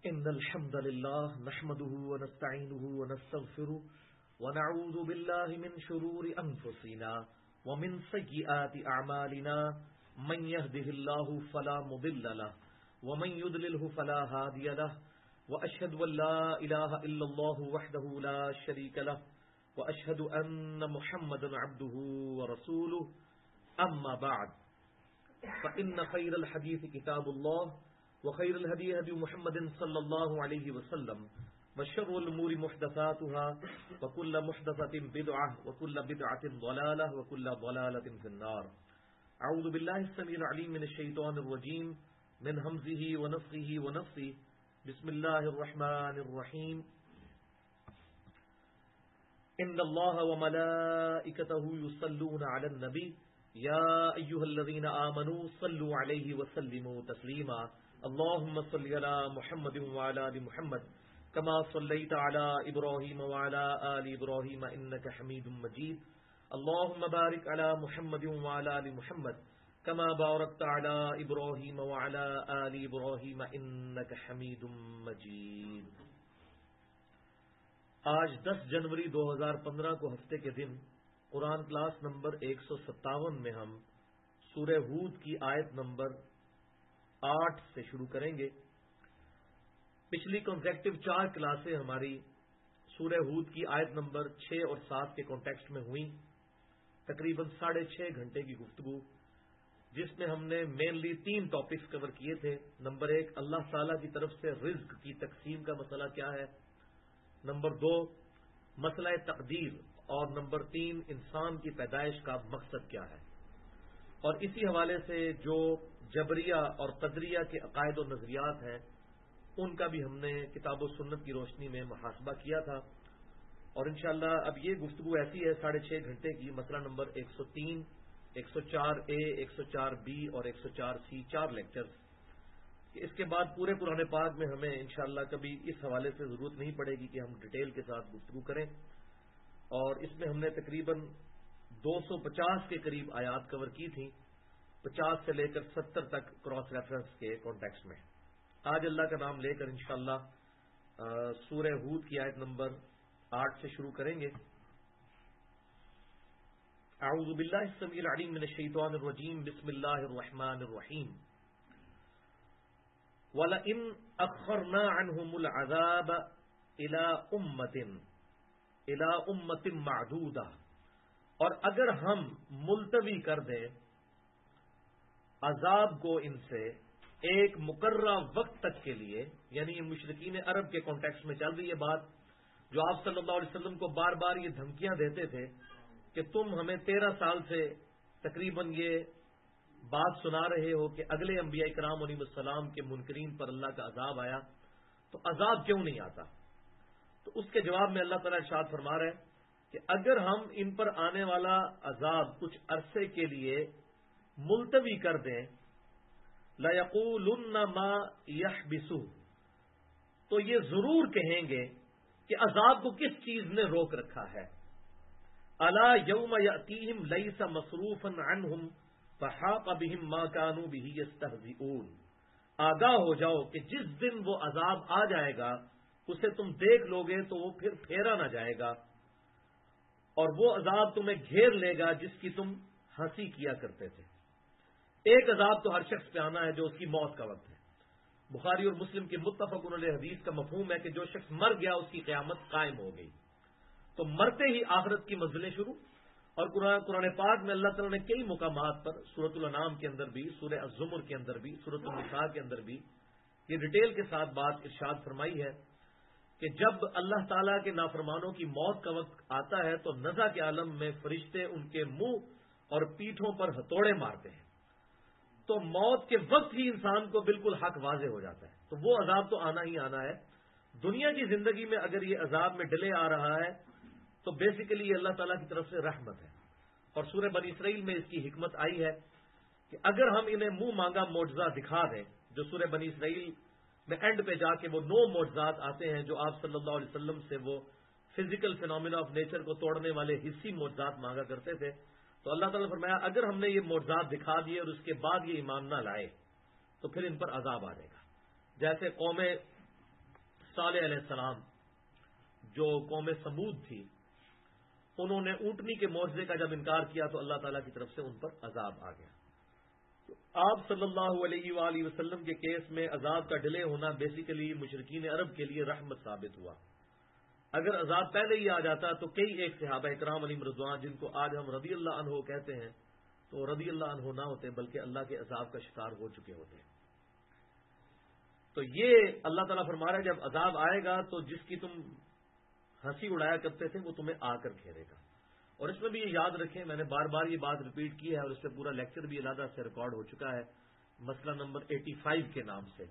إن الحمد لله نحمده ونستعينه ونستغفره ونعوذ بالله من شرور أنفسنا ومن سيئات أعمالنا من يهده الله فلا مضل له ومن يضلله فلا هادي له وأشهد أن لا إله إلا الله وحده لا شريك له وأشهد أن محمدا عبده ورسوله أما بعد فإن خير الحديث كتاب الله وخير الهدي هدي محمد صلى الله عليه وسلم وشر الأمور محدثاتها وكل محدثة بدعة وكل بدعة ضلالة وكل ضلالة في النار. أعوذ بالله السميع العليم من الشيطان الرجيم من همزه ونفخه ونفثه. بسم الله الرحمن الرحيم. إن الله وملائكته يصلون على النبي يا أيها الذين آمنوا صلوا عليه وسلموا تسليما. اللهم صل على محمد وعلى آل محمد كما صليت على إبراهيم وعلى آل إبراهيم إنك حميد مجيد. اللهم بارك على محمد وعلى آل محمد كما باركت على إبراهيم وعلى آل إبراهيم إنك حميد مجيد. آج 10 جنوری 2015 کو ہفتے کے دن قرآن کلاس نمبر 157 میں ہم سورہ ہود کی آیت نمبر 8 سے شروع کریں گے. پچھلی کنسیکٹیو 4 کلاسیں ہماری سورہ ہود کی آیت نمبر 6 اور 7 کے کانٹیکسٹ میں ہوئیں. تقریباً 6.5 گھنٹے کی گفتگو جس میں ہم نے مینلی 3 ٹاپکس کور کیے تھے. نمبر 1 اللہ تعالی کی طرف سے رزق کی تقسیم کا مسئلہ کیا ہے. نمبر 2 مسئلہ تقدیر. اور نمبر 3 انسان کی پیدائش کا مقصد کیا ہے. اور اسی حوالے سے جو جبریہ اور قدریہ کے عقائد و نظریات ہیں ان کا بھی ہم نے کتاب و سنت کی روشنی میں محاسبہ کیا تھا. اور انشاءاللہ اب یہ گفتگو ایسی ہے 6.5 گھنٹے کی. مسئلہ نمبر 103 104A 104B اور 104C 4 لیکچرز. اس کے بعد پورے قرآن پاک میں ہمیں انشاءاللہ کبھی اس حوالے سے ضرورت نہیں پڑے گی کہ ہم ڈیٹیل کے ساتھ گفتگو کریں. اور اس میں ہم نے تقریباً 250 کے قریب آیات کور کی تھیں, 50 سے لے کر 70 تک کراس ریفرنس کے کانٹیکسٹ میں. آج اللہ کا نام لے کر انشاءاللہ سورہ ہود کی آیت نمبر 8 سے شروع کریں گے. اعوذ باللہ السمیع العلیم من الشیطان الرجیم. بسم اللہ الرحمن الرحیم. وَلَئِنْ أَخَّرْنَا عَنْهُمُ الْعَذَابَ إِلَىٰ أُمَّةٍ مَّعْدُودَةٍ, اور اگر ہم ملتوی کر دیں عذاب کو ان سے ایک مقررہ وقت تک کے لیے, یعنی مشرکین عرب کے کانٹیکسٹ میں چل رہی ہے بات, جو آپ صلی اللہ علیہ وسلم کو بار بار یہ دھمکیاں دیتے تھے کہ تم ہمیں 13 سال سے تقریباً یہ بات سنا رہے ہو کہ اگلے انبیاء کرام علیہ السلام کے منکرین پر اللہ کا عذاب آیا, تو عذاب کیوں نہیں آتا. تو اس کے جواب میں اللہ تعالیٰ ارشاد فرما رہے ہیں کہ اگر ہم ان پر آنے والا عذاب کچھ عرصے کے لیے ملتوی کر دیں, لَيَقُولُنَّ مَا يَحْبِسُهُ, تو یہ ضرور کہیں گے کہ عذاب کو کس چیز نے روک رکھا ہے. أَلَا يَوْمَ يَأْتِيهِمْ لَيْسَ مَصْرُوفًا عَنْهُمْ فَحَاقَ بِهِمْ مَا كَانُوا بِهِ يَسْتَهْزِئُونَ. آگاہ ہو جاؤ کہ جس دن وہ عذاب آ جائے گا اسے تم دیکھ لو گے تو وہ پھر پھیرا نہ جائے گا, اور وہ عذاب تمہیں گھیر لے گا جس کی تم ہنسی کیا کرتے تھے. ایک عذاب تو ہر شخص پہ آنا ہے جو اس کی موت کا وقت ہے. بخاری اور مسلم کی متفق علیہ حدیث کا مفہوم ہے کہ جو شخص مر گیا اس کی قیامت قائم ہو گئی. تو مرتے ہی آخرت کی منزلیں شروع. اور قرآن پاک میں اللہ تعالیٰ نے کئی مقامات پر سورۃ الانعام کے اندر بھی, سورہ الزمر کے اندر بھی, سورۃ النساء کے اندر بھی یہ ڈیٹیل کے ساتھ بات ارشاد فرمائی ہے کہ جب اللہ تعالیٰ کے نافرمانوں کی موت کا وقت آتا ہے تو نزع کے عالم میں فرشتے ان کے منہ اور پیٹھوں پر ہتھوڑے مارتے ہیں. تو موت کے وقت ہی انسان کو بالکل حق واضح ہو جاتا ہے. تو وہ عذاب تو آنا ہی آنا ہے. دنیا کی زندگی میں اگر یہ عذاب میں ڈیلے آ رہا ہے تو بیسیکلی یہ اللہ تعالیٰ کی طرف سے رحمت ہے. اور سورہ بنی اسرائیل میں اس کی حکمت آئی ہے کہ اگر ہم انہیں منہ مانگا معجزہ دکھا دیں, جو سورہ بنی اسرائیل میں اینڈ پہ جا کے وہ 9 معجزات آتے ہیں جو آپ صلی اللہ علیہ وسلم سے وہ فزیکل فینومینا آف نیچر کو توڑنے والے حصی معجزات مانگا کرتے تھے, تو اللہ تعالیٰ نے فرمایا اگر ہم نے یہ معجزات دکھا دیے اور اس کے بعد یہ ایمان نہ لائے تو پھر ان پر عذاب آ جائے گا. جیسے قوم صالح علیہ السلام جو قوم سمود تھی، انہوں نے اونٹنی کے معجزے کا جب انکار کیا تو اللہ تعالیٰ کی طرف سے ان پر عذاب آ گیا۔ تو آپ صلی اللہ علیہ وآلہ وسلم کے کیس میں عذاب کا ڈیلے ہونا بیسیکلی مشرکین عرب کے لیے رحمت ثابت ہوا۔ اگر عذاب پہلے ہی آ جاتا تو کئی ایک صحابہ اکرام علیہم رضوان، جن کو آج ہم رضی اللہ عنہ کہتے ہیں، تو رضی اللہ عنہ نہ ہوتے بلکہ اللہ کے عذاب کا شکار ہو چکے ہوتے۔ تو یہ اللہ تعالیٰ فرما رہا ہے جب عذاب آئے گا تو جس کی تم ہنسی اڑایا کرتے تھے وہ تمہیں آ کر گھیرے گا۔ اور اس میں بھی یہ یاد رکھیں، میں نے بار بار یہ بات ریپیٹ کی ہے اور اس پہ پورا لیکچر بھی علیحدہ سے ریکارڈ ہو چکا ہے، مسئلہ نمبر 85 کے نام سے،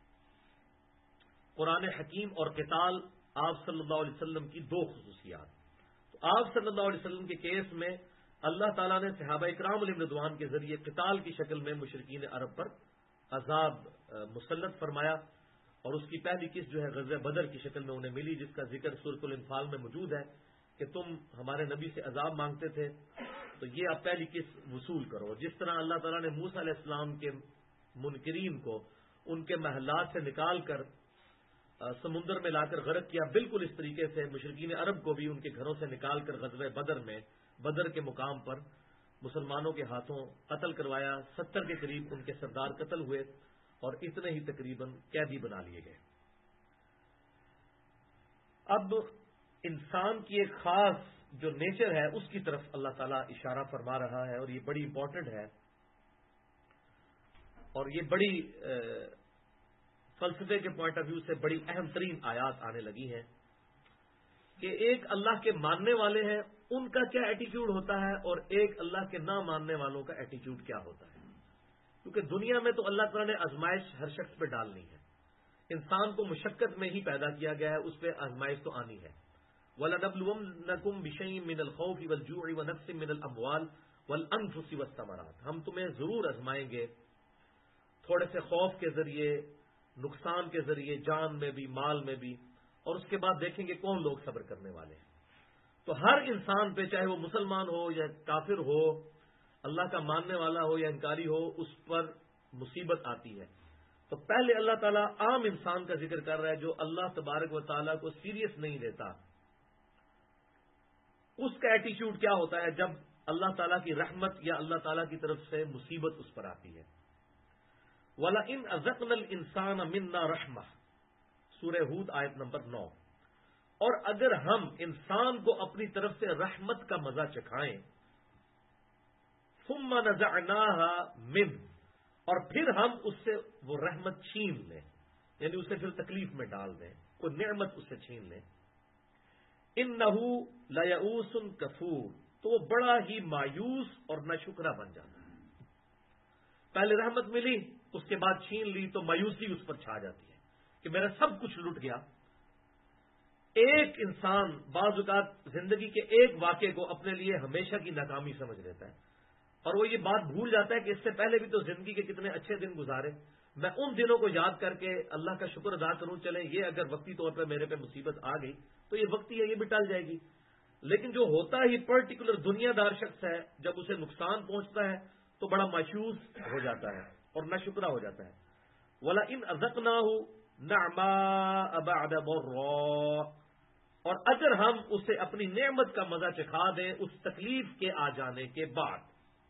قرآن حکیم اور قتال، آپ صلی اللہ علیہ وسلم کی دو خصوصیات۔ تو آپ صلی اللہ علیہ وسلم کے کیس میں اللہ تعالیٰ نے صحابہ اکرام علیہم رضوان کے ذریعے قتال کی شکل میں مشرکین عرب پر عذاب مسلط فرمایا، اور اس کی پہلی قسط جو ہے غزوہ بدر کی شکل میں انہیں ملی، جس کا ذکر سورۃ الانفال میں موجود ہے کہ تم ہمارے نبی سے عذاب مانگتے تھے تو یہ آپ پہلی قسط وصول کرو۔ جس طرح اللہ تعالیٰ نے موسیٰ علیہ السلام کے منکرین کو ان کے محلات سے نکال کر سمندر میں لا کر غرق کیا، بالکل اس طریقے سے مشرکین عرب کو بھی ان کے گھروں سے نکال کر غزوہ بدر میں بدر کے مقام پر مسلمانوں کے ہاتھوں قتل کروایا۔ 70 کے قریب ان کے سردار قتل ہوئے اور اتنے ہی تقریباً قیدی بنا لیے گئے۔ اب انسان کی ایک خاص جو نیچر ہے اس کی طرف اللہ تعالیٰ اشارہ فرما رہا ہے، اور یہ بڑی امپورٹنٹ ہے، اور یہ بڑی فلسفے کے پوائنٹ آف ویو سے بڑی اہم ترین آیات آنے لگی ہیں کہ ایک اللہ کے ماننے والے ہیں ان کا کیا ایٹیٹیوڈ ہوتا ہے اور ایک اللہ کے نہ ماننے والوں کا ایٹیٹیوڈ کیا ہوتا ہے۔ کیونکہ دنیا میں تو اللہ تعالیٰ نے آزمائش ہر شخص پہ ڈالنی ہے، انسان کو مشقت میں ہی پیدا کیا گیا ہے، اس پہ آزمائش تو آنی ہے۔ وَلَنَبْلُوَنَّكُمْ بِشَيْءٍ مِّنَ الْخَوْفِ وَالْجُوعِ وَنَقْصٍ مِّنَ الْأَمْوَالِ وَالْأَنفُسِ وَالثَّمَرَاتِ، ہم تمہیں ضرور آزمائیں گے، تھوڑے سے خوف کے ذریعے، نقصان کے ذریعے، جان میں بھی، مال میں بھی، اور اس کے بعد دیکھیں گے کون لوگ صبر کرنے والے ہیں۔ تو ہر انسان پہ، چاہے وہ مسلمان ہو یا کافر ہو، اللہ کا ماننے والا ہو یا انکاری ہو، اس پر مصیبت آتی ہے۔ تو پہلے اللہ تعالیٰ عام انسان کا ذکر کر رہا ہے جو اللہ تبارک و تعالیٰ کو سیریس نہیں لیتا، اس کا ایٹیٹیوڈ کیا ہوتا ہے جب اللہ تعالیٰ کی رحمت یا اللہ تعالیٰ کی طرف سے مصیبت اس پر آتی ہے۔ وَلَئِنْ أَذَقْنَا الْإِنسَانَ مِنَّا رَحْمَةً، سورہ ہود آیت نمبر 9، اور اگر ہم انسان کو اپنی طرف سے رحمت کا مزہ چکھائیں، ثُمَّ نَزَعْنَاهَا مِنْهُ، اور پھر ہم اس سے وہ رحمت چھین لیں، یعنی اسے پھر تکلیف میں ڈال دیں، کوئی نعمت اس سے چھین لیں، إِنَّهُ لَيَئُوسٌ كَفُورٌ، تو وہ بڑا ہی مایوس اور ناشکرا بن جاتا ہے۔ پہلے رحمت ملی، اس کے بعد چھین لی تو مایوسی اس پر چھا جاتی ہے کہ میرا سب کچھ لٹ گیا۔ ایک انسان بعض اوقات زندگی کے ایک واقعے کو اپنے لیے ہمیشہ کی ناکامی سمجھ لیتا ہے، اور وہ یہ بات بھول جاتا ہے کہ اس سے پہلے بھی تو زندگی کے کتنے اچھے دن گزارے، میں ان دنوں کو یاد کر کے اللہ کا شکر ادا کروں، چلے یہ اگر وقتی طور پہ میرے پہ مصیبت آ گئی تو یہ وقتی ہے، یہ بھی ٹل جائے گی۔ لیکن جو ہوتا ہی پرٹیکولر دنیا دار شخص ہے، جب اسے نقصان پہنچتا ہے تو بڑا مایوس ہو جاتا ہے اور ناشکرا ہو جاتا ہے۔ وَلَئِنْ أَذَقْنَاهُ نَعْمَاءَ بَعْدَ ضَرَّاءَ، اور اگر ہم اسے اپنی نعمت کا مزہ چکھا دیں اس تکلیف کے آ جانے کے بعد،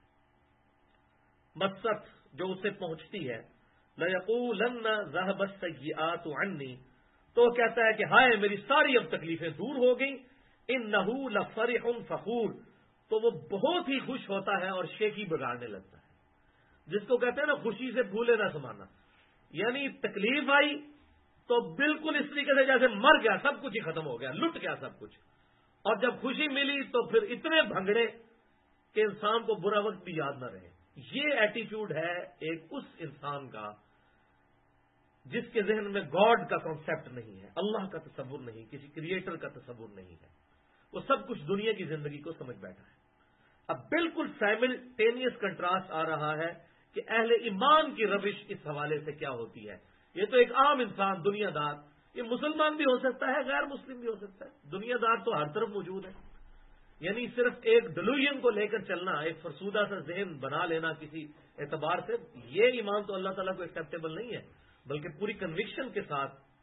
مست جو اسے پہنچتی ہے، لَيَقُولَنَّ ذَهَبَ السَّيِّئَاتُ عَنِّي، تو کہتا ہے کہ ہائے میری ساری اب تکلیفیں دور ہو گئیں، إِنَّهُ لَفَرِحٌ فَخُورٌ، تو وہ بہت ہی خوش ہوتا ہے اور شیخی بگاڑنے لگتا ہے، جس کو کہتے ہیں نا خوشی سے بھولے نہ سمانا، یعنی تکلیف آئی تو بالکل اس طریقے سے جیسے مر گیا، سب کچھ ہی ختم ہو گیا، لٹ گیا سب کچھ، اور جب خوشی ملی تو پھر اتنے بھنگڑے کہ انسان کو برا وقت بھی یاد نہ رہے۔ یہ ایٹیٹیوڈ ہے ایک اس انسان کا جس کے ذہن میں گاڈ کا کانسیپٹ نہیں ہے، اللہ کا تصور نہیں، کسی کریٹر کا تصور نہیں ہے، وہ سب کچھ دنیا کی زندگی کو سمجھ بیٹھا ہے۔ اب بالکل سائملٹینیس کنٹراسٹ آ رہا ہے کہ اہل ایمان کی روش اس حوالے سے کیا ہوتی ہے۔ یہ تو ایک عام انسان، دنیا دار، یہ مسلمان بھی ہو سکتا ہے، غیر مسلم بھی ہو سکتا ہے، دنیا دار تو ہر طرف موجود ہے، یعنی صرف ایک ڈیلوژن کو لے کر چلنا، ایک فرسودہ سا ذہن بنا لینا کسی اعتبار سے، یہ ایمان تو اللہ تعالیٰ کو ایکسیپٹیبل نہیں ہے، بلکہ پوری کنوکشن کے ساتھ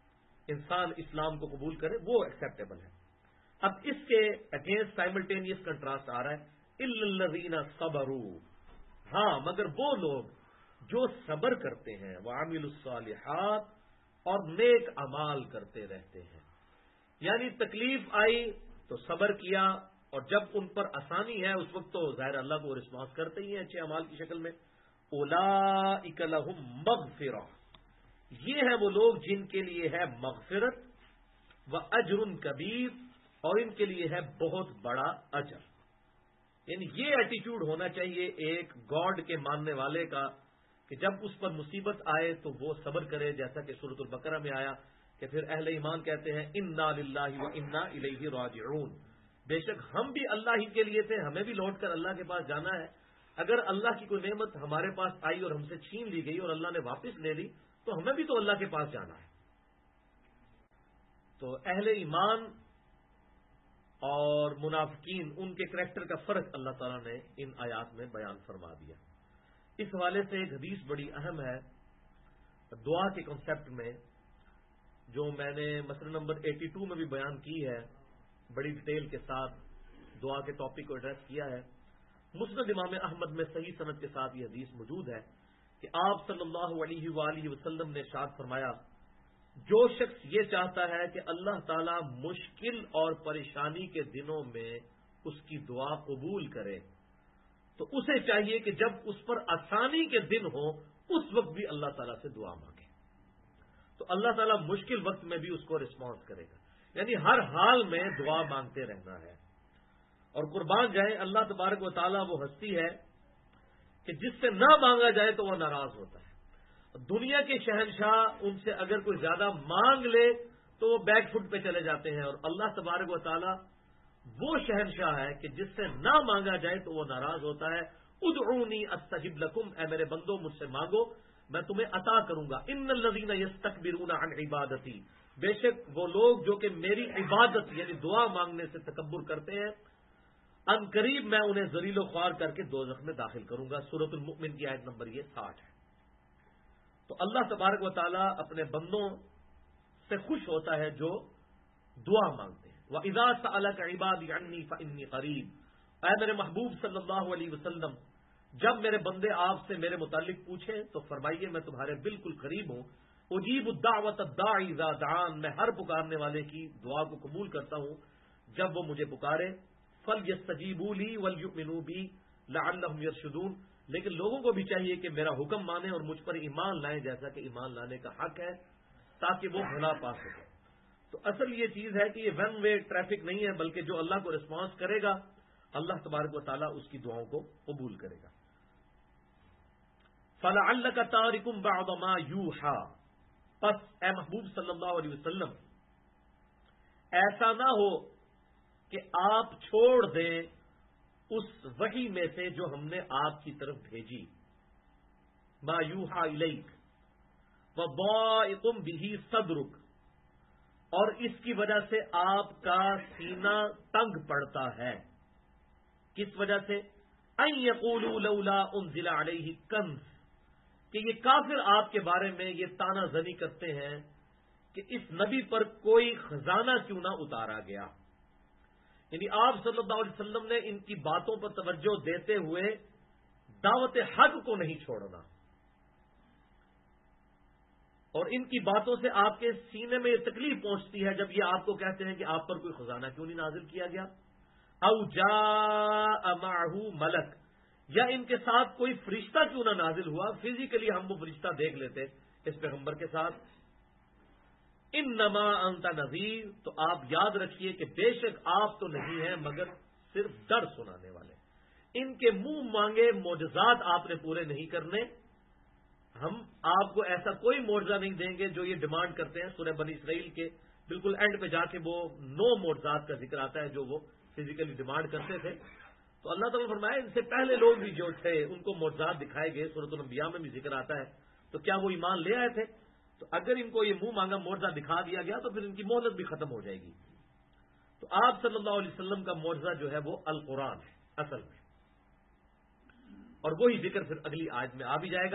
انسان اسلام کو قبول کرے وہ ایکسیپٹیبل ہے. اب اس کے اگینسٹ سائملٹینیس کنٹراسٹ آ رہا ہے الا الذین صبروا، ہاں مگر وہ لوگ جو صبر کرتے ہیں، وعملوا الصالحات اور نیک اعمال کرتے رہتے ہیں. یعنی تکلیف آئی تو صبر کیا، اور جب ان پر آسانی ہے اس وقت تو ظاہر اللہ کو رسپانس کرتے ہی ہیں اچھے اعمال کی شکل میں. اولئک لہم مغفرہ، یہ ہیں وہ لوگ جن کے لیے ہے مغفرت، و اجر کبیر، اور ان کے لیے ہے بہت بڑا اجر. یعنی یہ ایٹیٹیوڈ ہونا چاہیے ایک گاڈ کے ماننے والے کا کہ جب اس پر مصیبت آئے تو وہ صبر کرے، جیسا کہ سورۃ البقرہ میں آیا کہ پھر اہل ایمان کہتے ہیں انا للہ و انا الیہ راجعون، بے شک ہم بھی اللہ ہی کے لیے تھے، ہمیں بھی لوٹ کر اللہ کے پاس جانا ہے. اگر اللہ کی کوئی نعمت ہمارے پاس آئی اور ہم سے چھین لی گئی اور اللہ نے واپس لے لی تو ہمیں بھی تو اللہ کے پاس جانا ہے. تو اہل ایمان اور منافقین ان کے کریکٹر کا فرق اللہ تعالیٰ نے ان آیات میں بیان فرما دیا. اس حوالے سے ایک حدیث بڑی اہم ہے دعا کے کنسیپٹ میں، جو میں نے مسئلہ نمبر 82 میں بھی بیان کی ہے، بڑی ڈیٹیل کے ساتھ دعا کے ٹاپک کو ایڈریس کیا ہے. مسند امام احمد میں صحیح سند کے ساتھ یہ حدیث موجود ہے کہ آپ صلی اللہ علیہ وآلہ وسلم نے ارشاد فرمایا، جو شخص یہ چاہتا ہے کہ اللہ تعالی مشکل اور پریشانی کے دنوں میں اس کی دعا قبول کرے تو اسے چاہیے کہ جب اس پر آسانی کے دن ہو اس وقت بھی اللہ تعالیٰ سے دعا مانگے، تو اللہ تعالیٰ مشکل وقت میں بھی اس کو رسپانس کرے گا. یعنی ہر حال میں دعا مانگتے رہنا ہے. اور قربان جائیں اللہ تبارک و تعالیٰ وہ ہستی ہے کہ جس سے نہ مانگا جائے تو وہ ناراض ہوتا ہے. دنیا کے شہنشاہ ان سے اگر کوئی زیادہ مانگ لے تو وہ بیک فٹ پہ چلے جاتے ہیں، اور اللہ تبارک و تعالیٰ وہ شہنشاہ ہے کہ جس سے نہ مانگا جائے تو وہ ناراض ہوتا ہے. ادعونی استجب لکم، اے میرے بندو مجھ سے مانگو میں تمہیں عطا کروں گا. ان الذین یستکبرون عن عبادتی، بے شک وہ لوگ جو کہ میری عبادت یعنی دعا مانگنے سے تکبر کرتے ہیں، ان قریب میں انہیں ذلیل و خوار کر کے دوزخ میں داخل کروں گا. سورۃ المؤمن کی آیت نمبر یہ 60 ہے. تو اللہ تبارک و تعالیٰ اپنے بندوں سے خوش ہوتا ہے جو دعا مانگتے ہیں. وَإِذَا سَأَلَكَ عِبَادِي عَنِّي فَإِنِّي قَرِيبٌ، اے میرے محبوب صلی اللہ علیہ وسلم جب میرے بندے آپ سے میرے متعلق پوچھیں تو فرمائیے میں تمہارے بالکل قریب ہوں. اجیب الدعوۃ الداعی اذا دعان، میں ہر پکارنے والے کی دعا کو قبول کرتا ہوں جب وہ مجھے پکارے. فَلْيَسْتَجِيبُوا لِي وَلْيُؤْمِنُوا بِي لَعَلَّهُمْ يَرْشُدُونَ، لیکن لوگوں کو بھی چاہیے کہ میرا حکم مانیں اور مجھ پر ایمان لائیں جیسا کہ ایمان لانے کا حق ہے تاکہ وہ بھلا پا سکے. تو اصل یہ چیز ہے کہ یہ ون وے ٹریفک نہیں ہے، بلکہ جو اللہ کو رسپانس کرے گا اللہ تبارک و تعالیٰ اس کی دعاؤں کو قبول کرے گا. فَلَعَلَّكَ تَارِكٌ بَعْضَ مَا يُوحَىٰ، پس اے محبوب صلی اللہ علیہ وسلم ایسا نہ ہو کہ آپ چھوڑ دیں اس وحی میں سے جو ہم نے آپ کی طرف بھیجی. ما یوحیٰ الیک وضائق بہ صدرک، اور اس کی وجہ سے آپ کا سینہ تنگ پڑتا ہے. کس وجہ سے؟ ان یقولوا لولا انزل علیہ کنز، کہ یہ کافر آپ کے بارے میں یہ طعنہ زنی کرتے ہیں کہ اس نبی پر کوئی خزانہ کیوں نہ اتارا گیا. یعنی آپ صلی اللہ علیہ وسلم نے ان کی باتوں پر توجہ دیتے ہوئے دعوت حق کو نہیں چھوڑنا، اور ان کی باتوں سے آپ کے سینے میں یہ تکلیف پہنچتی ہے جب یہ آپ کو کہتے ہیں کہ آپ پر کوئی خزانہ کیوں نہیں نازل کیا گیا. او جاء معہ ملک، یا ان کے ساتھ کوئی فرشتہ کیوں نہ نازل ہوا، فزیکلی ہم وہ فرشتہ دیکھ لیتے اس پیغمبر کے ساتھ. انما انت نذیر، تو آپ یاد رکھیے کہ بے شک آپ تو نہیں ہیں مگر صرف ڈر سنانے والے. ان کے منہ مانگے معجزات آپ نے پورے نہیں کرنے، ہم آپ کو ایسا کوئی معجزہ نہیں دیں گے جو یہ ڈیمانڈ کرتے ہیں. سورہ بنی اسرائیل کے بالکل اینڈ پہ جا کے وہ 9 معجزات کا ذکر آتا ہے جو وہ فزیکلی ڈیمانڈ کرتے تھے. تو اللہ تعالیٰ فرمایا ان سے پہلے لوگ بھی جو تھے ان کو معجزات دکھائے گئے، سورۃ الانبیاء میں بھی ذکر آتا ہے. تو کیا وہ ایمان لے آئے تھے؟ تو اگر ان کو یہ منہ مانگا معجزہ دکھا دیا گیا تو پھر ان کی مہلت بھی ختم ہو جائے گی. تو آپ صلی اللہ علیہ وسلم کا معجزہ جو ہے وہ القرآن ہے اصل میں، اور وہی ذکر پھر اگلی آیت میں آ بھی جائے گا.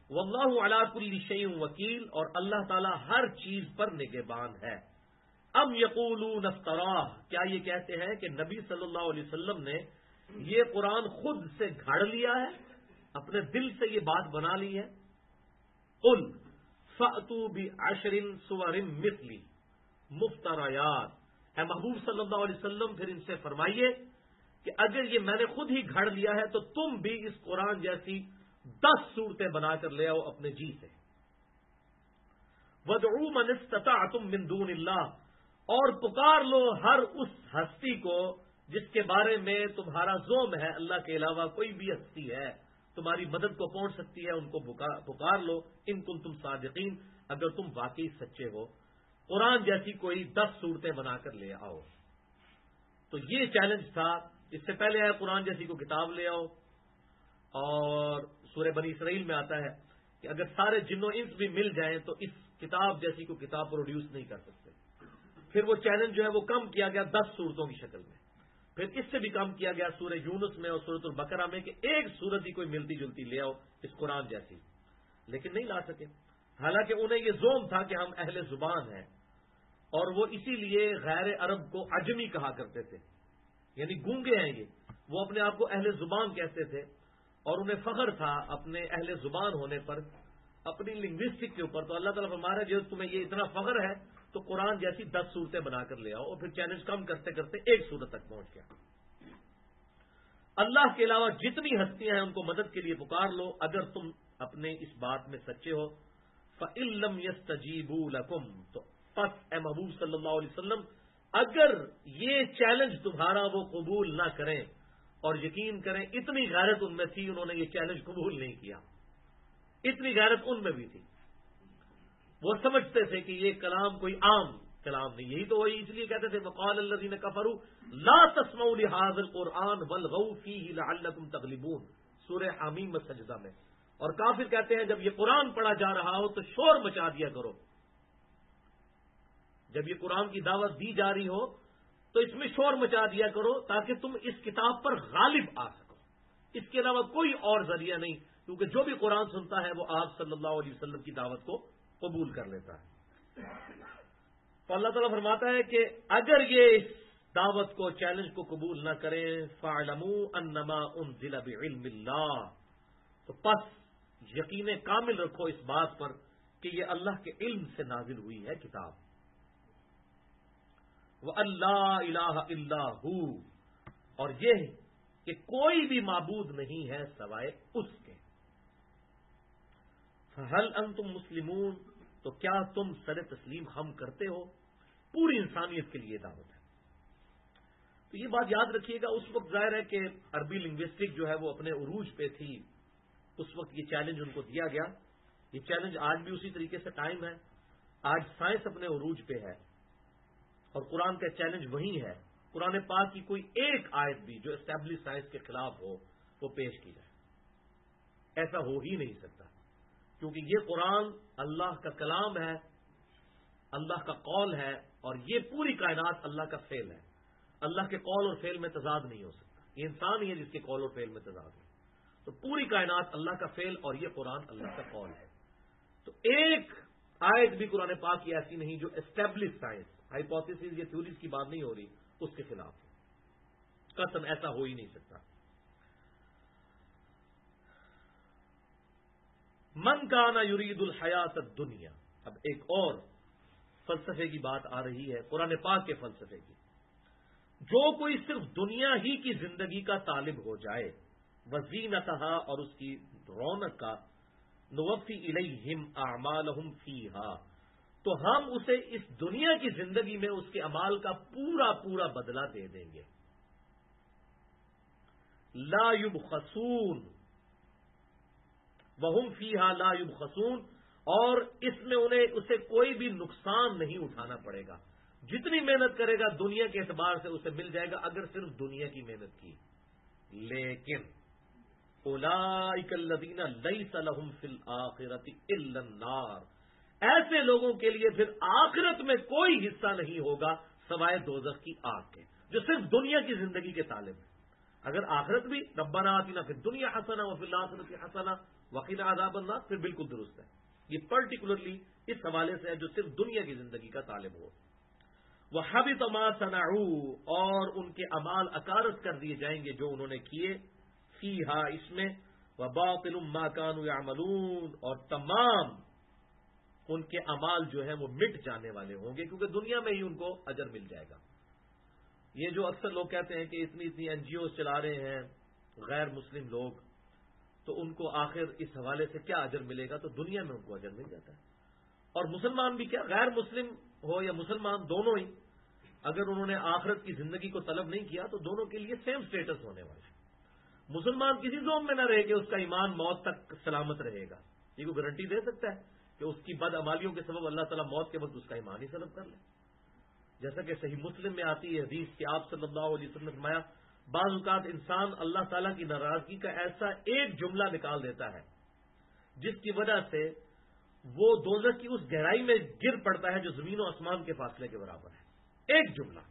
واللہ علی کل شیء وکیل، اور اللہ تعالیٰ ہر چیز پر نگہبان ہے۔ ام یقولون افتراہ، کیا یہ کہتے ہیں کہ نبی صلی اللہ علیہ وسلم نے یہ قرآن خود سے گھڑ لیا ہے، اپنے دل سے یہ بات بنا لی ہے؟ قل فأتوا بعشر سور مثلی مفتریات، اے محبوب صلی اللہ علیہ وسلم پھر ان سے فرمائیے کہ اگر یہ میں نے خود ہی گھڑ لیا ہے تو تم بھی اس قرآن جیسی 10 صورتیں بنا کر لے آؤ اپنے جی سے۔ وَادْعُوا مَنِ اسْتَطَعْتُم مِّن دُونِ اللَّهِ، اور پکار لو ہر اس ہستی کو جس کے بارے میں تمہارا زوم ہے اللہ کے علاوہ کوئی بھی ہستی ہے تمہاری مدد کو پہنچ سکتی ہے، ان کو پکار لو ان کنتم صادقین، اگر تم واقعی سچے ہو، قرآن جیسی کوئی 10 صورتیں بنا کر لے آؤ۔ تو یہ چیلنج تھا۔ اس سے پہلے ہے قرآن جیسی کو کتاب لے آؤ، اور سورہ بنی اسرائیل میں آتا ہے کہ اگر سارے جن و انس بھی مل جائیں تو اس کتاب جیسی کو کتاب پروڈیوس نہیں کر سکتے۔ پھر وہ چیلنج جو ہے وہ کم کیا گیا 10 صورتوں کی شکل میں، پھر اس سے بھی کم کیا گیا سورہ یونس میں اور سورۃ البقرہ میں کہ ایک صورت ہی کوئی ملتی جلتی لے آؤ اس قرآن جیسی، لیکن نہیں لا سکے، حالانکہ انہیں یہ زوم تھا کہ ہم اہل زبان ہیں، اور وہ اسی لیے غیر عرب کو عجمی کہا کرتے تھے، یعنی گونگے ہیں یہ، وہ اپنے آپ کو اہل زبان کہتے تھے، اور انہیں فخر تھا اپنے اہل زبان ہونے پر، اپنی لنگوسٹک کے اوپر۔ تو اللہ تعالیٰ فرما رہا ہے جو تمہیں یہ اتنا فخر ہے تو قرآن جیسی 10 صورتیں بنا کر لے آؤ، اور پھر چیلنج کم کرتے کرتے ایک صورت تک پہنچ گیا۔ اللہ کے علاوہ جتنی ہستیاں ہیں ان کو مدد کے لیے پکار لو اگر تم اپنے اس بات میں سچے ہو۔ فَإِن لَّمْ يَسْتَجِيبُوا لَكُمْ، تو پس اے محبوب صلی اللہ علیہ وسلم اگر یہ چیلنج تمہارا وہ قبول نہ کریں، اور یقین کریں اتنی غیرت ان میں تھی انہوں نے یہ چیلنج قبول نہیں کیا، اتنی غیرت ان میں بھی تھی، وہ سمجھتے تھے کہ یہ کلام کوئی عام کلام نہیں، یہی تو وہی اس لیے کہتے تھے وقال الذین کفروا لا تسمعوا لهذا القرآن والغوا فیہ لعلکم تغلبون، سورہ حمیم سجدہ میں۔ اور کافر کہتے ہیں جب یہ قرآن پڑھا جا رہا ہو تو شور مچا دیا کرو، جب یہ قرآن کی دعوت دی جا رہی ہو تو اس میں شور مچا دیا کرو تاکہ تم اس کتاب پر غالب آ سکو، اس کے علاوہ کوئی اور ذریعہ نہیں، کیونکہ جو بھی قرآن سنتا ہے وہ آپ صلی اللہ علیہ وسلم کی دعوت کو قبول کر لیتا ہے۔ تو اللہ تعالیٰ فرماتا ہے کہ اگر یہ اس دعوت کو چیلنج کو قبول نہ کریں فَاعْلَمُوا أَنَّمَا أُنزِلَ بِعِلْمِ اللَّهِ، تو پس یقین کامل رکھو اس بات پر کہ یہ اللہ کے علم سے نازل ہوئی ہے کتاب۔ وَأَن لَّا إِلَٰهَ إِلَّا هُوَ، اور یہ کہ کوئی بھی معبود نہیں ہے سوائے اس کے۔ فَهَلْ أَنْتُمْ مُسْلِمُونَ، تو کیا تم سر تسلیم خم کرتے ہو؟ پوری انسانیت کے لیے دعوت ہے۔ تو یہ بات یاد رکھیے گا، اس وقت ظاہر ہے کہ عربی لنگوسٹک جو ہے وہ اپنے عروج پہ تھی، اس وقت یہ چیلنج ان کو دیا گیا، یہ چیلنج آج بھی اسی طریقے سے قائم ہے۔ آج سائنس اپنے عروج پہ ہے اور قرآن کا چیلنج وہی ہے، قرآن پاک کی کوئی ایک آیت بھی جو اسٹیبلش سائنس کے خلاف ہو وہ پیش کی جائے، ایسا ہو ہی نہیں سکتا، کیونکہ یہ قرآن اللہ کا کلام ہے، اللہ کا قول ہے، اور یہ پوری کائنات اللہ کا فعل ہے۔ اللہ کے قول اور فعل میں تضاد نہیں ہو سکتا، یہ انسان ہی ہے جس کے قول اور فعل میں تضاد ہے۔ تو پوری کائنات اللہ کا فعل اور یہ قرآن اللہ کا قول ہے۔ تو ایک آیت بھی قرآن پاک کی ایسی نہیں جو اسٹیبلش سائنس، ہائپوتھیسز یا تھیوریز کی بات نہیں ہو رہی، اس کے خلاف ہے، قطعاً ایسا ہو ہی نہیں سکتا۔ من کان یرید الحیات الدنیا، اب ایک اور فلسفے کی بات آ رہی ہے، قرآن پاک کے فلسفے کی۔ جو کوئی صرف دنیا ہی کی زندگی کا طالب ہو جائے، وزینتہا، اور اس کی رونق کا، نوفی الیہم اعمالہم فیہا، تو ہم اسے اس دنیا کی زندگی میں اس کے اعمال کا پورا پورا بدلہ دے دیں گے۔ لا یبخسون وہم فیہا لا یبخسون، اور اس میں انہیں اسے کوئی بھی نقصان نہیں اٹھانا پڑے گا، جتنی محنت کرے گا دنیا کے اعتبار سے اسے مل جائے گا اگر صرف دنیا کی محنت کی۔ لیکن اولئک الذین لیس لہم فی الآخرۃ الا النار، ایسے لوگوں کے لیے پھر آخرت میں کوئی حصہ نہیں ہوگا سوائے دوزخ کی آگ کے، جو صرف دنیا کی زندگی کے طالب ہیں۔ اگر آخرت بھی ربنا آتنا فی الدنیا حسنہ وفی الآخرۃ حسنہ وقنا عذاب النار پھر بالکل درست ہے. یہ پرٹیکولرلی اس حوالے سے ہے جو صرف دنیا کی زندگی کا طالب ہو. وَحَبِطَ مَا صَنَعُوا اور ان کے اعمال اکارت کر دیے جائیں گے جو انہوں نے کیے فیہا اس میں وَبَاطِلٌ مَا كَانُوا يَعْمَلُونَ اور تمام ان کے اعمال جو ہیں وہ مٹ جانے والے ہوں گے کیونکہ دنیا میں ہی ان کو اجر مل جائے گا. یہ جو اکثر لوگ کہتے ہیں کہ اتنی اتنی این جی اوز چلا رہے ہیں غیر مسلم لوگ تو ان کو آخر اس حوالے سے کیا اجر ملے گا, تو دنیا میں ان کو اجر مل جاتا ہے. اور مسلمان بھی کیا, غیر مسلم ہو یا مسلمان دونوں ہی اگر انہوں نے آخرت کی زندگی کو طلب نہیں کیا تو دونوں کے لیے سیم سٹیٹس ہونے والا ہے. مسلمان کسی زوم میں نہ رہے کہ اس کا ایمان موت تک سلامت رہے گا. یہ کوئی گارنٹی دے سکتا ہے کہ اس کی بد عمالیوں کے سبب اللہ تعالیٰ موت کے وقت اس کا ایمان ہی سلب کر لے؟ جیسا کہ صحیح مسلم میں آتی ہے حدیث کہ آپ صلی اللہ علیہ وسلم نے فرمایا بعض اوقات انسان اللہ تعالیٰ کی ناراضگی کا ایسا ایک جملہ نکال دیتا ہے جس کی وجہ سے وہ دوزخ کی اس گہرائی میں گر پڑتا ہے جو زمین و آسمان کے فاصلے کے برابر ہے. ایک جملہ.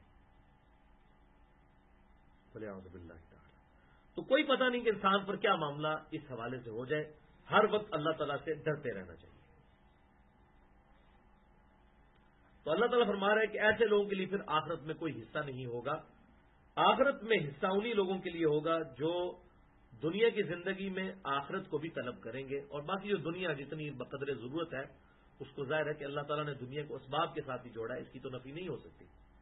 وَلِيَعُوذُ بِاللَّهِ تَعَالَى. تو کوئی پتہ نہیں کہ انسان پر کیا معاملہ اس حوالے سے ہو جائے. ہر وقت اللہ تعالیٰ سے ڈرتے رہنا چاہیے. تو اللہ تعالیٰ فرما رہا ہے کہ ایسے لوگوں کے لیے پھر آخرت میں کوئی حصہ نہیں ہوگا. آخرت میں حصہ انہی لوگوں کے لیے ہوگا جو دنیا کی زندگی میں آخرت کو بھی طلب کریں گے, اور باقی جو دنیا جتنی بقدر ضرورت ہے اس کو ظاہر ہے کہ اللہ تعالیٰ نے دنیا کو اسباب کے ساتھ ہی جوڑا ہے, اس کی تو نفی نہیں ہو سکتی.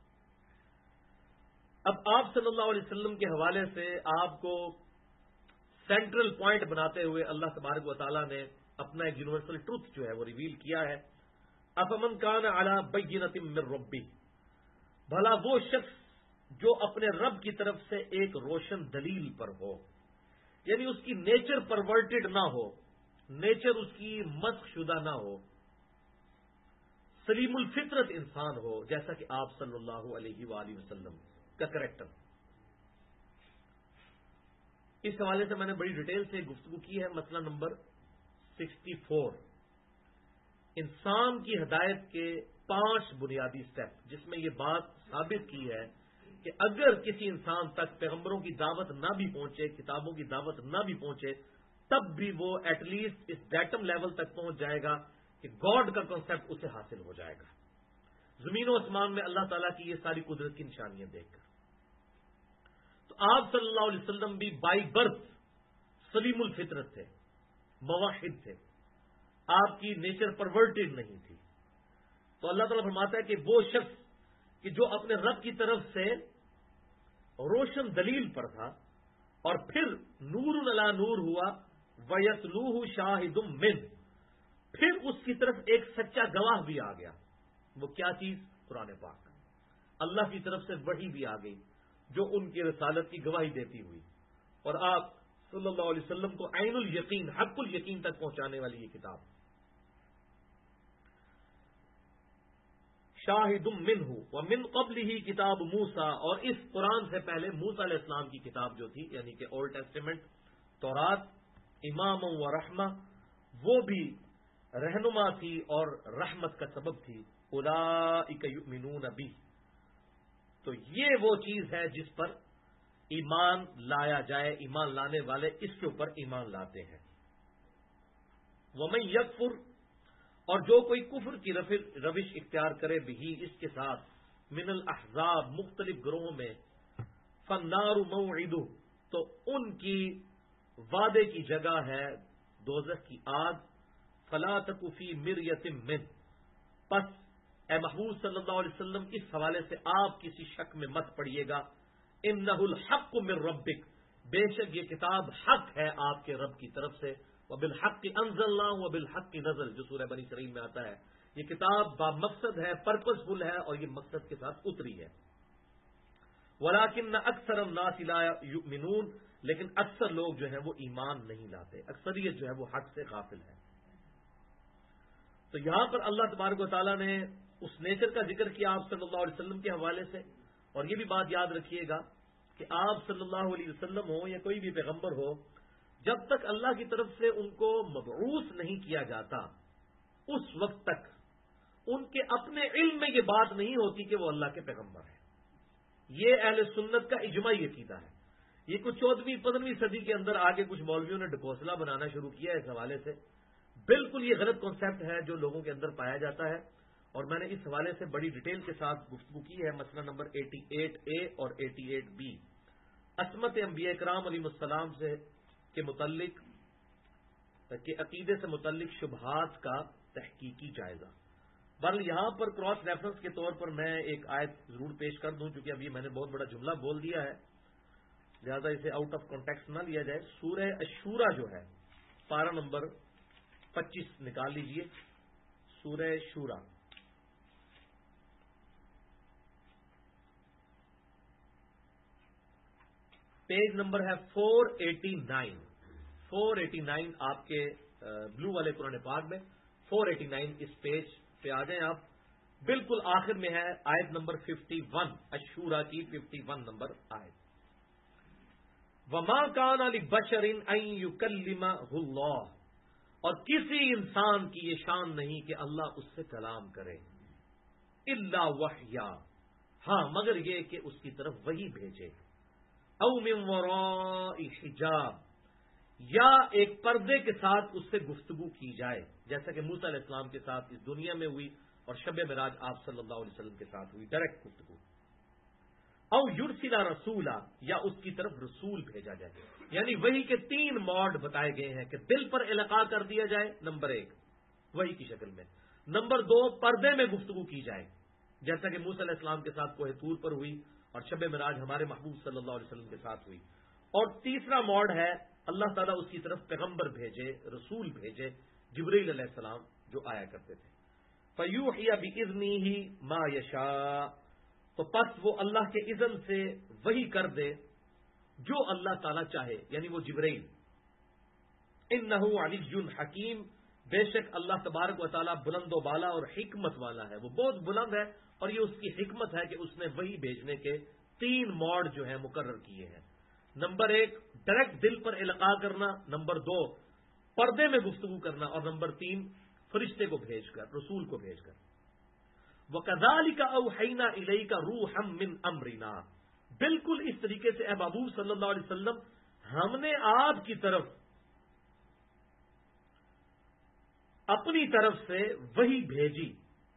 اب آپ صلی اللہ علیہ وسلم کے حوالے سے آپ کو سینٹرل پوائنٹ بناتے ہوئے اللہ تبارک و تعالیٰ نے اپنا ایک یونیورسل ٹروتھ جو ہے وہ ریویل کیا ہے. افمن کان علی بینۃ من ربہ, بھلا وہ شخص جو اپنے رب کی طرف سے ایک روشن دلیل پر ہو, یعنی اس کی نیچر پرورٹڈ نہ ہو, نیچر اس کی مسخ شدہ نہ ہو, سلیم الفطرت انسان ہو جیسا کہ آپ صلی اللہ علیہ وآلہ وسلم کا کریکٹر. اس حوالے سے میں نے بڑی ڈیٹیل سے گفتگو کی ہے. مسئلہ نمبر 64 انسان کی ہدایت کے 5 بنیادی سٹیپ, جس میں یہ بات ثابت کی ہے کہ اگر کسی انسان تک پیغمبروں کی دعوت نہ بھی پہنچے, کتابوں کی دعوت نہ بھی پہنچے, تب بھی وہ ایٹ لیسٹ اس ڈیٹم لیول تک پہنچ جائے گا کہ گاڈ کا کنسپٹ اسے حاصل ہو جائے گا زمین و آسمان میں اللہ تعالیٰ کی یہ ساری قدرت کی نشانیاں دیکھ کر. تو آپ صلی اللہ علیہ وسلم بھی بائی برتھ سلیم الفطرت تھے, موحد تھے, آپ کی نیچر پرورٹڈ نہیں تھی. تو اللہ تعالیٰ فرماتا ہے کہ وہ شخص کہ جو اپنے رب کی طرف سے روشن دلیل پر تھا اور پھر نور علی نور ہوا وَيَتْلُوهُ شَاهِدٌ مِّنْهُ, پھر اس کی طرف ایک سچا گواہ بھی آ گیا. وہ کیا چیز؟ قرآن پاک. اللہ کی طرف سے وحی بھی آ گئی جو ان کی رسالت کی گواہی دیتی ہوئی, اور آپ صلی اللہ علیہ وسلم کو عین الیقین حق الیقین تک پہنچانے والی یہ کتاب. شاہد منہ ومن قبلہ کتاب موسیٰ, اور اس قرآن سے پہلے موسیٰ علیہ السلام کی کتاب جو تھی یعنی کہ اولڈ ٹیسٹیمنٹ تورات, امام و رحمہ, وہ بھی رہنما تھی اور رحمت کا سبب تھی. اولئک یؤمنون بہ, تو یہ وہ چیز ہے جس پر ایمان لایا جائے, ایمان لانے والے اس کے اوپر ایمان لاتے ہیں. ومن یکفر, اور جو کوئی کفر کی روش اختیار کرے بھی اس کے ساتھ, من الاحزاب مختلف گروہوں میں, فالنار موعدہ, تو ان کی وعدے کی جگہ ہے دوزخ کی آگ. فلا تک فی مریۃ منہ, پس اے محبوب صلی اللہ علیہ وسلم اس حوالے سے آپ کسی شک میں مت پڑیے گا. انہ الحق من ربک, بے شک یہ کتاب حق ہے آپ کے رب کی طرف سے. وبالحق انزلنا وبالحق نزل, جو سورہ بنی اسرائیل میں آتا ہے. یہ کتاب با مقصد ہے, پرپز فل ہے, اور یہ مقصد کے ساتھ اتری ہے. ولکن اکثر الناس لا یؤمنون, لیکن اکثر لوگ جو ہیں وہ ایمان نہیں لاتے, اکثریت جو ہے وہ حق سے غافل ہے. تو یہاں پر اللہ تبارک و تعالیٰ نے اس نیچر کا ذکر کیا آپ صلی اللہ علیہ وسلم کے حوالے سے, اور یہ بھی بات یاد رکھیے گا کہ آپ صلی اللہ علیہ وسلم ہو یا کوئی بھی پیغمبر ہو, جب تک اللہ کی طرف سے ان کو مبعوث نہیں کیا جاتا اس وقت تک ان کے اپنے علم میں یہ بات نہیں ہوتی کہ وہ اللہ کے پیغمبر ہیں. یہ اہل سنت کا اجماعی عقیدہ ہے. یہ کچھ 14ویں-15ویں صدی کے اندر آگے کچھ مولویوں نے ڈھکوسلا بنانا شروع کیا ہے اس حوالے سے. بالکل یہ غلط کانسیپٹ ہے جو لوگوں کے اندر پایا جاتا ہے، اور میں نے اس حوالے سے بڑی ڈیٹیل کے ساتھ گفتگو کی ہے. مسئلہ نمبر 88A اور 88B، عصمت انبیاء کرام علیہ السلام سے کے متعلق کہ عقیدے سے متعلق شبہات کا تحقیقی جائزہ. بہرحال یہاں پر کراس ریفرنس کے طور پر میں ایک آیت ضرور پیش کر دوں، چونکہ ابھی میں نے بہت بڑا جملہ بول دیا ہے، لہذا اسے آؤٹ آف کانٹیکسٹ نہ لیا جائے. سورہ الشورى جو ہے، پارہ نمبر 25 نکال لیجئے. سورہ شورى پیج نمبر ہے 489. 489 آپ کے بلو والے قرآن پاک میں 489 اس پیج پہ آ جائیں آپ. بالکل آخر میں ہے آیت نمبر 51، الشورى کی 51 نمبر آیت. وَمَا كَانَ لِبَشَرٍ أَن يُكَلِّمَهُ اللَّهُ، اور کسی انسان کی یہ شان نہیں کہ اللہ اس سے کلام کرے، الا وحیا، ہاں مگر یہ کہ اس کی طرف وحی بھیجے، او من وراء حجاب، یا ایک پردے کے ساتھ اس سے گفتگو کی جائے، جیسا کہ موسیٰ علیہ السلام کے ساتھ اس دنیا میں ہوئی اور شب معراج آپ صلی اللہ علیہ وسلم کے ساتھ ہوئی ڈائریکٹ گفتگو. او یرسل رسولا، یا اس کی طرف رسول بھیجا جائے. یعنی وحی کے 3 موڈ بتائے گئے ہیں کہ دل پر القاء کر دیا جائے، نمبر 1 وحی کی شکل میں، نمبر 2 پردے میں گفتگو کی جائے جیسا کہ موسیٰ علیہ السلام کے ساتھ کوہ طور پر ہوئی اور شب معراج ہمارے محبوب صلی اللہ علیہ وسلم کے ساتھ ہوئی، اور تیسرا موڈ ہے اللہ تعالیٰ اس کی طرف پیغمبر بھیجے، رسول بھیجے، جبرائیل علیہ السلام جو آیا کرتے تھے. فَيُوحِيَ بِإِذْنِهِ مَا يَشَاءُ، تو پس وہ اللہ کے اذن سے وحی کر دے جو اللہ تعالیٰ چاہے، یعنی وہ جبرائیل. اِنَّهُ عَلِيٌّ حَكِيمٌ، بے شک اللہ تبارک و تعالیٰ بلند و بالا اور حکمت والا ہے، وہ بہت بلند ہے، اور یہ اس کی حکمت ہے کہ اس نے وحی بھیجنے کے 3 موڈ جو ہیں مقرر کیے ہیں. نمبر 1 ڈائریکٹ دل پر القاء کرنا، نمبر 2 پردے میں گفتگو کرنا، اور نمبر 3 فرشتے کو بھیج کر، رسول کو بھیج کر. وَكَذَلِكَ أَوْحَيْنَا إِلَيْكَ رُوحًا مِّنْ أَمْرِنَا، بالکل اس طریقے سے اے محبوب صلی اللہ علیہ وسلم ہم نے آپ کی طرف اپنی طرف سے وحی بھیجی.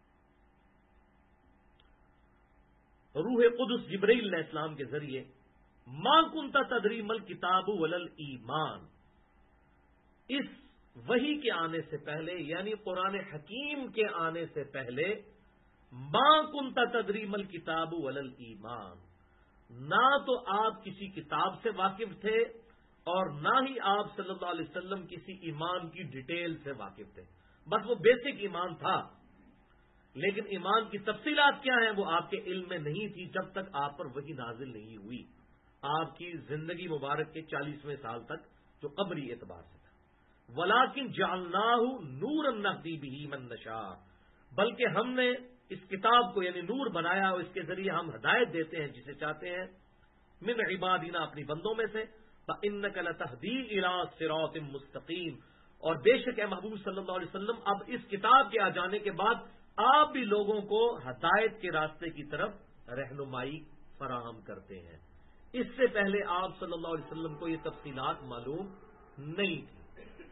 روح قدس جبرائیل علیہ السلام کے ذریعے. ما کنت تدری مل کتاب ولل ایمان، اس وحی کے آنے سے پہلے یعنی قرآن حکیم کے آنے سے پہلے ما کنت تدری مل کتاب ولل ایمان، نہ تو آپ کسی کتاب سے واقف تھے اور نہ ہی آپ صلی اللہ علیہ وسلم کسی ایمان کی ڈیٹیل سے واقف تھے. بس وہ بیسک ایمان تھا، لیکن ایمان کی تفصیلات کیا ہیں وہ آپ کے علم میں نہیں تھی جب تک آپ پر وحی نازل نہیں ہوئی، آپ کی زندگی مبارک کے 40ویں سال تک جو قبری اعتبار سے تھا. وَلَٰكِن جَعَلْنَاهُ نُورًا نَهْدِي بِهِ مَن نَّشَاءُ، بلکہ ہم نے اس کتاب کو یعنی نور بنایا اور اس کے ذریعے ہم ہدایت دیتے ہیں جسے چاہتے ہیں، من عبادنا اپنی بندوں میں سے. فَإِنَّكَ لَتَهْدِي إِلَىٰ صِرَاطٍ مُّسْتَقِيمٍ، اور بے شک اے محبوب صلی اللہ علیہ وسلم اب اس کتاب کے آ جانے کے بعد آپ بھی لوگوں کو ہدایت کے راستے کی طرف رہنمائی فراہم کرتے ہیں. اس سے پہلے آپ صلی اللہ علیہ وسلم کو یہ تفصیلات معلوم نہیں تھی.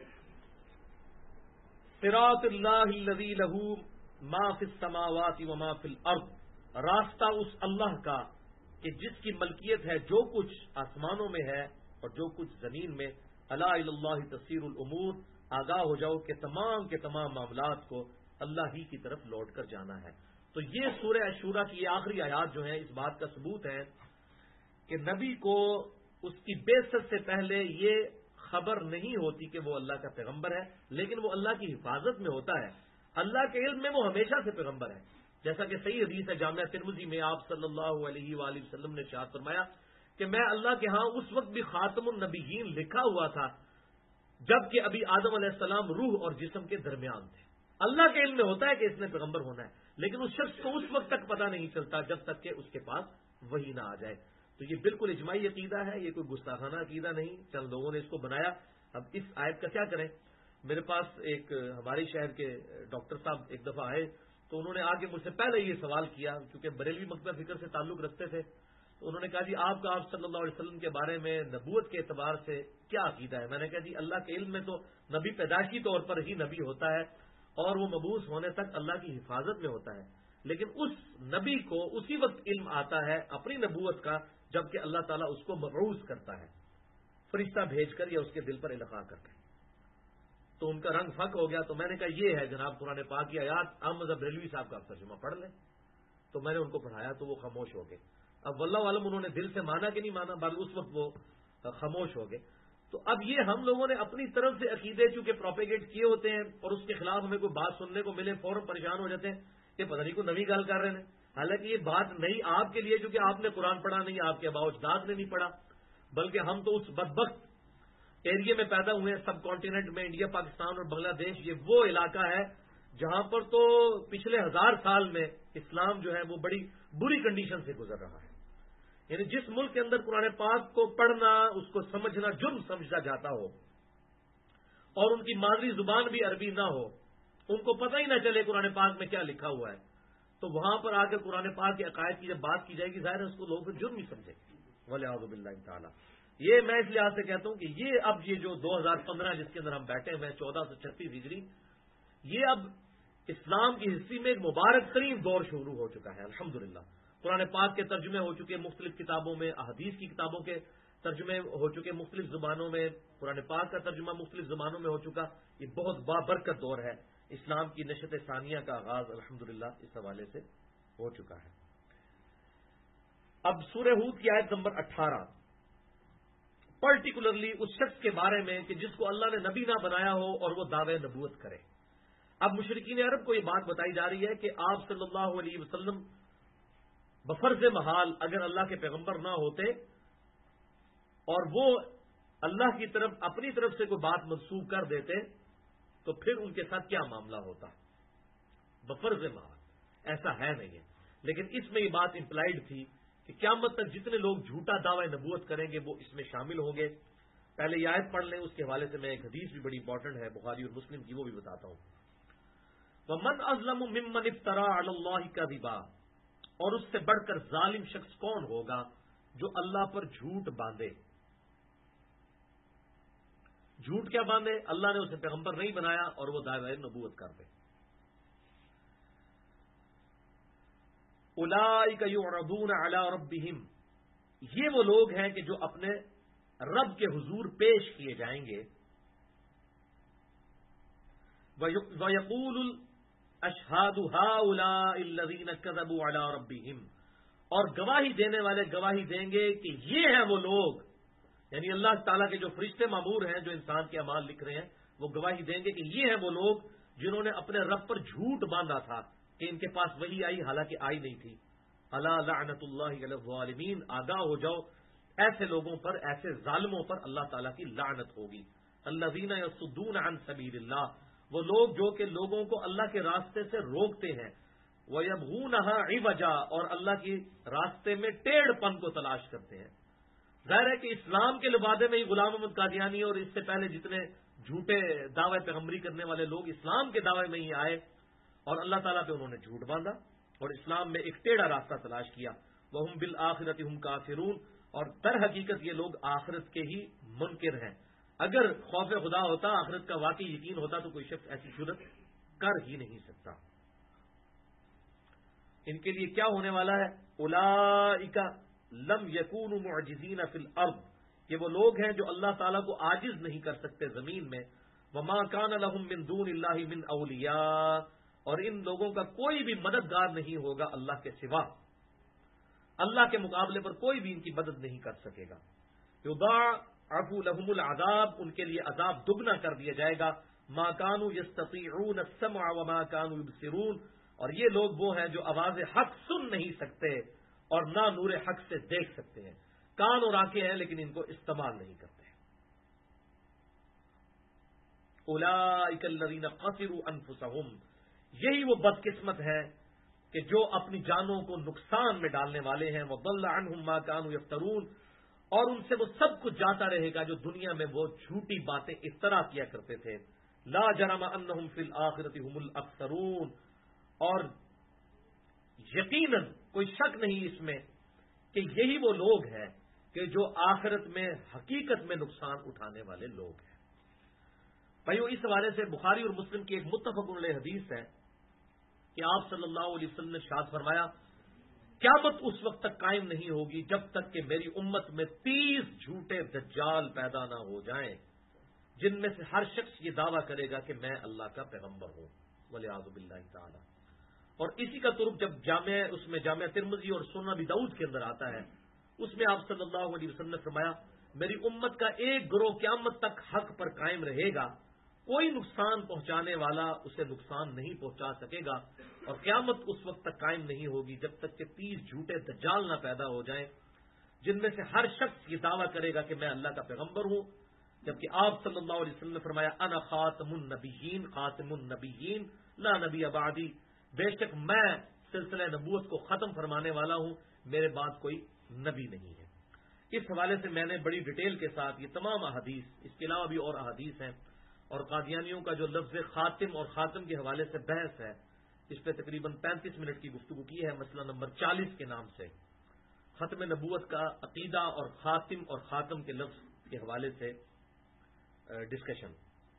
صراط اللہ الذی لہ ما فی السماوات و ما فی الارض، راستہ اس اللہ کا کہ جس کی ملکیت ہے جو کچھ آسمانوں میں ہے اور جو کچھ زمین میں. الا الی اللہ تصیر الامور، آگاہ ہو جاؤ کہ تمام کے تمام معاملات کو اللہ ہی کی طرف لوٹ کر جانا ہے. تو یہ سورہ الشورى کی یہ آخری آیات جو ہیں اس بات کا ثبوت ہے کہ نبی کو اس کی بعثت سے پہلے یہ خبر نہیں ہوتی کہ وہ اللہ کا پیغمبر ہے، لیکن وہ اللہ کی حفاظت میں ہوتا ہے، اللہ کے علم میں وہ ہمیشہ سے پیغمبر ہے. جیسا کہ صحیح حدیث ہے جامعہ ترمذی میں آپ صلی اللہ علیہ وآلہ وسلم نے ارشاد فرمایا کہ میں اللہ کے ہاں اس وقت بھی خاتم النبیین لکھا ہوا تھا جبکہ ابھی آدم علیہ السلام روح اور جسم کے درمیان تھے. اللہ کے علم میں ہوتا ہے کہ اس نے پیغمبر ہونا ہے، لیکن اس شخص کو اس وقت تک پتہ نہیں چلتا جب تک کہ اس کے پاس وحی نہ آ جائے. تو یہ بالکل اجماعی عقیدہ ہے، یہ کوئی گستاخانہ عقیدہ نہیں، چند لوگوں نے اس کو بنایا. اب اس آیت کا کیا کریں؟ میرے پاس ایک ہمارے شہر کے ڈاکٹر صاحب ایک دفعہ آئے تو انہوں نے آ کے مجھ سے پہلے یہ سوال کیا، کیونکہ بریلوی مکتبہ فکر سے تعلق رکھتے تھے، تو انہوں نے کہا جی آپ کا آپ صلی اللہ علیہ وسلم کے بارے میں نبوت کے اعتبار سے کیا عقیدہ ہے؟ میں نے کہا جی اللہ کے علم میں تو نبی پیدائشی طور پر ہی نبی ہوتا ہے اور وہ مبعوث ہونے تک اللہ کی حفاظت میں ہوتا ہے، لیکن اس نبی کو اسی وقت علم آتا ہے اپنی نبوت کا جبکہ اللہ تعالیٰ اس کو مبعوث کرتا ہے فرشتہ بھیج کر یا اس کے دل پر القاء کر کے۔ تو ان کا رنگ پھک ہو گیا، تو میں نے کہا یہ ہے جناب قرآن پاک کی آیات، احمد بریلوی صاحب کا آپ ترجمہ پڑھ لیں۔ تو میں نے ان کو پڑھایا تو وہ خاموش ہو گئے۔ اب واللہ عالم انہوں نے دل سے مانا کہ نہیں مانا، بلکہ اس وقت وہ خاموش ہو گئے۔ تو اب یہ ہم لوگوں نے اپنی طرف سے عقیدے چونکہ پروپیگیٹ کیے ہوتے ہیں اور اس کے خلاف ہمیں کوئی بات سننے کو ملے فوراً پریشان ہو جاتے ہیں کہ پتہ نہیں کوئی نئی گل کر رہے ہیں، حالانکہ یہ بات نئی آپ کے لیے چونکہ آپ نے قرآن پڑھا نہیں، آپ کے آباء و اجداد نے نہیں پڑھا، بلکہ ہم تو اس بدبخت ایریے میں پیدا ہوئے ہیں، سب کانٹیننٹ میں، انڈیا، پاکستان اور بنگلہ دیش، یہ وہ علاقہ ہے جہاں پر تو پچھلے 1000 سال میں اسلام جو ہے وہ بڑی بری کنڈیشن سے گزر رہا ہے۔ یعنی جس ملک کے اندر قرآن پاک کو پڑھنا، اس کو سمجھنا جرم سمجھا جاتا ہو اور ان کی مادری زبان بھی عربی نہ ہو، ان کو پتہ ہی نہ چلے قرآن پاک میں کیا لکھا ہوا ہے، تو وہاں پر آ کے قرآن پاک کے عقائد کی جب بات کی جائے گی ظاہر ہے اس کو لوگ جرم ہی سمجھیں گے۔ والعیاذ باللہ تعالی۔ یہ میں اس لحاظ سے کہتا ہوں کہ یہ جو 2015 جس کے اندر ہم بیٹھے ہوئے ہیں 1436 ہجری، یہ اب اسلام کی ہسٹری میں ایک مبارک ترین دور شروع ہو چکا ہے الحمدللہ۔ قرآن پاک کے ترجمے ہو چکے مختلف کتابوں میں، احادیث کی کتابوں کے ترجمے ہو چکے مختلف زبانوں میں، قرآن پاک کا ترجمہ مختلف زبانوں میں ہو چکا۔ یہ بہت بابرکت دور ہے، اسلام کی نشت ثانیہ کا آغاز الحمدللہ اس حوالے سے ہو چکا ہے۔ اب سورہ ہود کی آیت نمبر 18 پرٹیکولرلی اس شخص کے بارے میں کہ جس کو اللہ نے نبی نہ بنایا ہو اور وہ دعوے نبوت کرے۔ اب مشرکین عرب کو یہ بات بتائی جا رہی ہے کہ آپ صلی اللہ علیہ وسلم بفرض محال اگر اللہ کے پیغمبر نہ ہوتے اور وہ اللہ کی طرف اپنی طرف سے کوئی بات منسوخ کر دیتے تو پھر ان کے ساتھ کیا معاملہ ہوتا؟ بفرض محال ایسا ہے نہیں ہے، لیکن اس میں یہ بات امپلائڈ تھی کہ قیامت تک جتنے لوگ جھوٹا دعوی نبوت کریں گے وہ اس میں شامل ہوں گے۔ پہلے یہ آیت پڑھ لیں، اس کے حوالے سے میں ایک حدیث بھی بڑی امپورٹنٹ ہے بخاری اور مسلم کی، وہ بھی بتاتا ہوں۔ وَمَنْ أَظْلَمُ مِمَّنِ افْتَرَىٰ عَلَى اللَّهِ كَذِبًا، اور اس سے بڑھ کر ظالم شخص کون ہوگا جو اللہ پر جھوٹ باندھے۔ جھوٹ کیا باندھے؟ اللہ نے اسے پیغمبر نہیں بنایا اور وہ دعوی نبوت کر دے۔ اولئک یعرضون علی ربہم، یہ وہ لوگ ہیں کہ جو اپنے رب کے حضور پیش کیے جائیں گے۔ وَيَقُولُ الْأَشْهَادُ هَؤُلَاءِ الَّذِينَ كَذَبُوا عَلَى رَبِّهِمْ، اور گواہی دینے والے گواہی دیں گے کہ یہ ہیں وہ لوگ، یعنی اللہ تعالیٰ کے جو فرشتے مامور ہیں جو انسان کے اعمال لکھ رہے ہیں، وہ گواہی دیں گے کہ یہ ہیں وہ لوگ جنہوں نے اپنے رب پر جھوٹ باندھا تھا کہ ان کے پاس وحی آئی حالانکہ آئی نہیں تھی۔ الا لعنت اللہ علی الظالمین، آگاہ ہو جاؤ ایسے لوگوں پر، ایسے ظالموں پر اللہ تعالیٰ کی لعنت ہوگی۔ الذین یصدون عن سبیل اللہ، وہ لوگ جو کہ لوگوں کو اللہ کے راستے سے روکتے ہیں، وَيَبْغُونَهَا عِوَجًا، اور اللہ کی راستے میں ٹیڑھ پن کو تلاش کرتے ہیں۔ ظاہر ہے کہ اسلام کے لبادے میں ہی غلام احمد قادیانی اور اس سے پہلے جتنے جھوٹے دعوے پیغمبری کرنے والے لوگ اسلام کے دعوے میں ہی آئے اور اللہ تعالیٰ پہ انہوں نے جھوٹ باندھا اور اسلام میں ایک ٹیڑھا راستہ تلاش کیا۔ وَهُمْ بِالْآخِرَةِ هُمْ کافرون، اور در حقیقت یہ لوگ آخرت کے ہی منکر ہیں۔ اگر خوف خدا ہوتا، آخرت کا واقعی یقین ہوتا تو کوئی شخص ایسی جرات کر ہی نہیں سکتا۔ ان کے لیے کیا ہونے والا ہے؟ اولئک لم یکونوا معجزین فی الارض، یہ وہ لوگ ہیں جو اللہ تعالیٰ کو عاجز نہیں کر سکتے زمین میں۔ وما کان لهم من دون اللہ من اولیاء، اور ان لوگوں کا کوئی بھی مددگار نہیں ہوگا اللہ کے سوا، اللہ کے مقابلے پر کوئی بھی ان کی مدد نہیں کر سکے گا۔ یضاعف لهم العذاب، ان کے لیے عذاب دگنا کر دیا جائے گا۔ ما كانوا يستطيعون السمع وما كانوا يبصرون، اور یہ لوگ وہ ہیں جو آواز حق سن نہیں سکتے اور نہ نور حق سے دیکھ سکتے ہیں، کان اور آنکھیں ہیں لیکن ان کو استعمال نہیں کرتے۔ اولئک الذین خسروا انفسهم، یہی وہ بدقسمت ہیں کہ جو اپنی جانوں کو نقصان میں ڈالنے والے ہیں۔ وضل عنہم ما كانوا یفترون، اور ان سے وہ سب کچھ جاتا رہے گا جو دنیا میں وہ جھوٹی باتیں افترا کیا کرتے تھے۔ لا جرم انہم فی الآخرۃ هم الاکثرون، اور یقیناً کوئی شک نہیں اس میں کہ یہی وہ لوگ ہیں کہ جو آخرت میں حقیقت میں نقصان اٹھانے والے لوگ ہیں۔ بھائیو، اس حوالے سے بخاری اور مسلم کی ایک متفق علیہ حدیث ہے کہ آپ صلی اللہ علیہ وسلم نے ارشاد فرمایا، قیامت اس وقت تک قائم نہیں ہوگی جب تک کہ میری امت میں 30 جھوٹے دجال پیدا نہ ہو جائیں، جن میں سے ہر شخص یہ دعویٰ کرے گا کہ میں اللہ کا پیغمبر ہوں، والعیاذ باللہ تعالی۔ اور اسی کا طرق جب جامع ترمذی اور سنن ابی داؤد کے اندر آتا ہے، اس میں آپ صلی اللہ علیہ وسلم نے فرمایا، میری امت کا ایک گروہ قیامت تک حق پر قائم رہے گا، کوئی نقصان پہنچانے والا اسے نقصان نہیں پہنچا سکے گا، اور قیامت اس وقت تک قائم نہیں ہوگی جب تک کہ 30 جھوٹے دجال نہ پیدا ہو جائیں، جن میں سے ہر شخص یہ دعویٰ کرے گا کہ میں اللہ کا پیغمبر ہوں، جبکہ آپ صلی اللہ علیہ وسلم نے فرمایا، انا خاتم النبیین لا نبی بعدی، بے شک میں سلسلہ نبوت کو ختم فرمانے والا ہوں، میرے بعد کوئی نبی نہیں ہے۔ اس حوالے سے میں نے بڑی ڈیٹیل کے ساتھ یہ تمام احادیث، اس کے علاوہ بھی اور احادیث ہیں، اور قادیانیوں کا جو لفظ خاتم اور خاتم کے حوالے سے بحث ہے، اس پہ تقریباً 35 منٹ کی گفتگو کی ہے، مسئلہ نمبر 40 کے نام سے، ختم نبوت کا عقیدہ اور خاتم اور خاتم کے لفظ کے حوالے سے ڈسکشن۔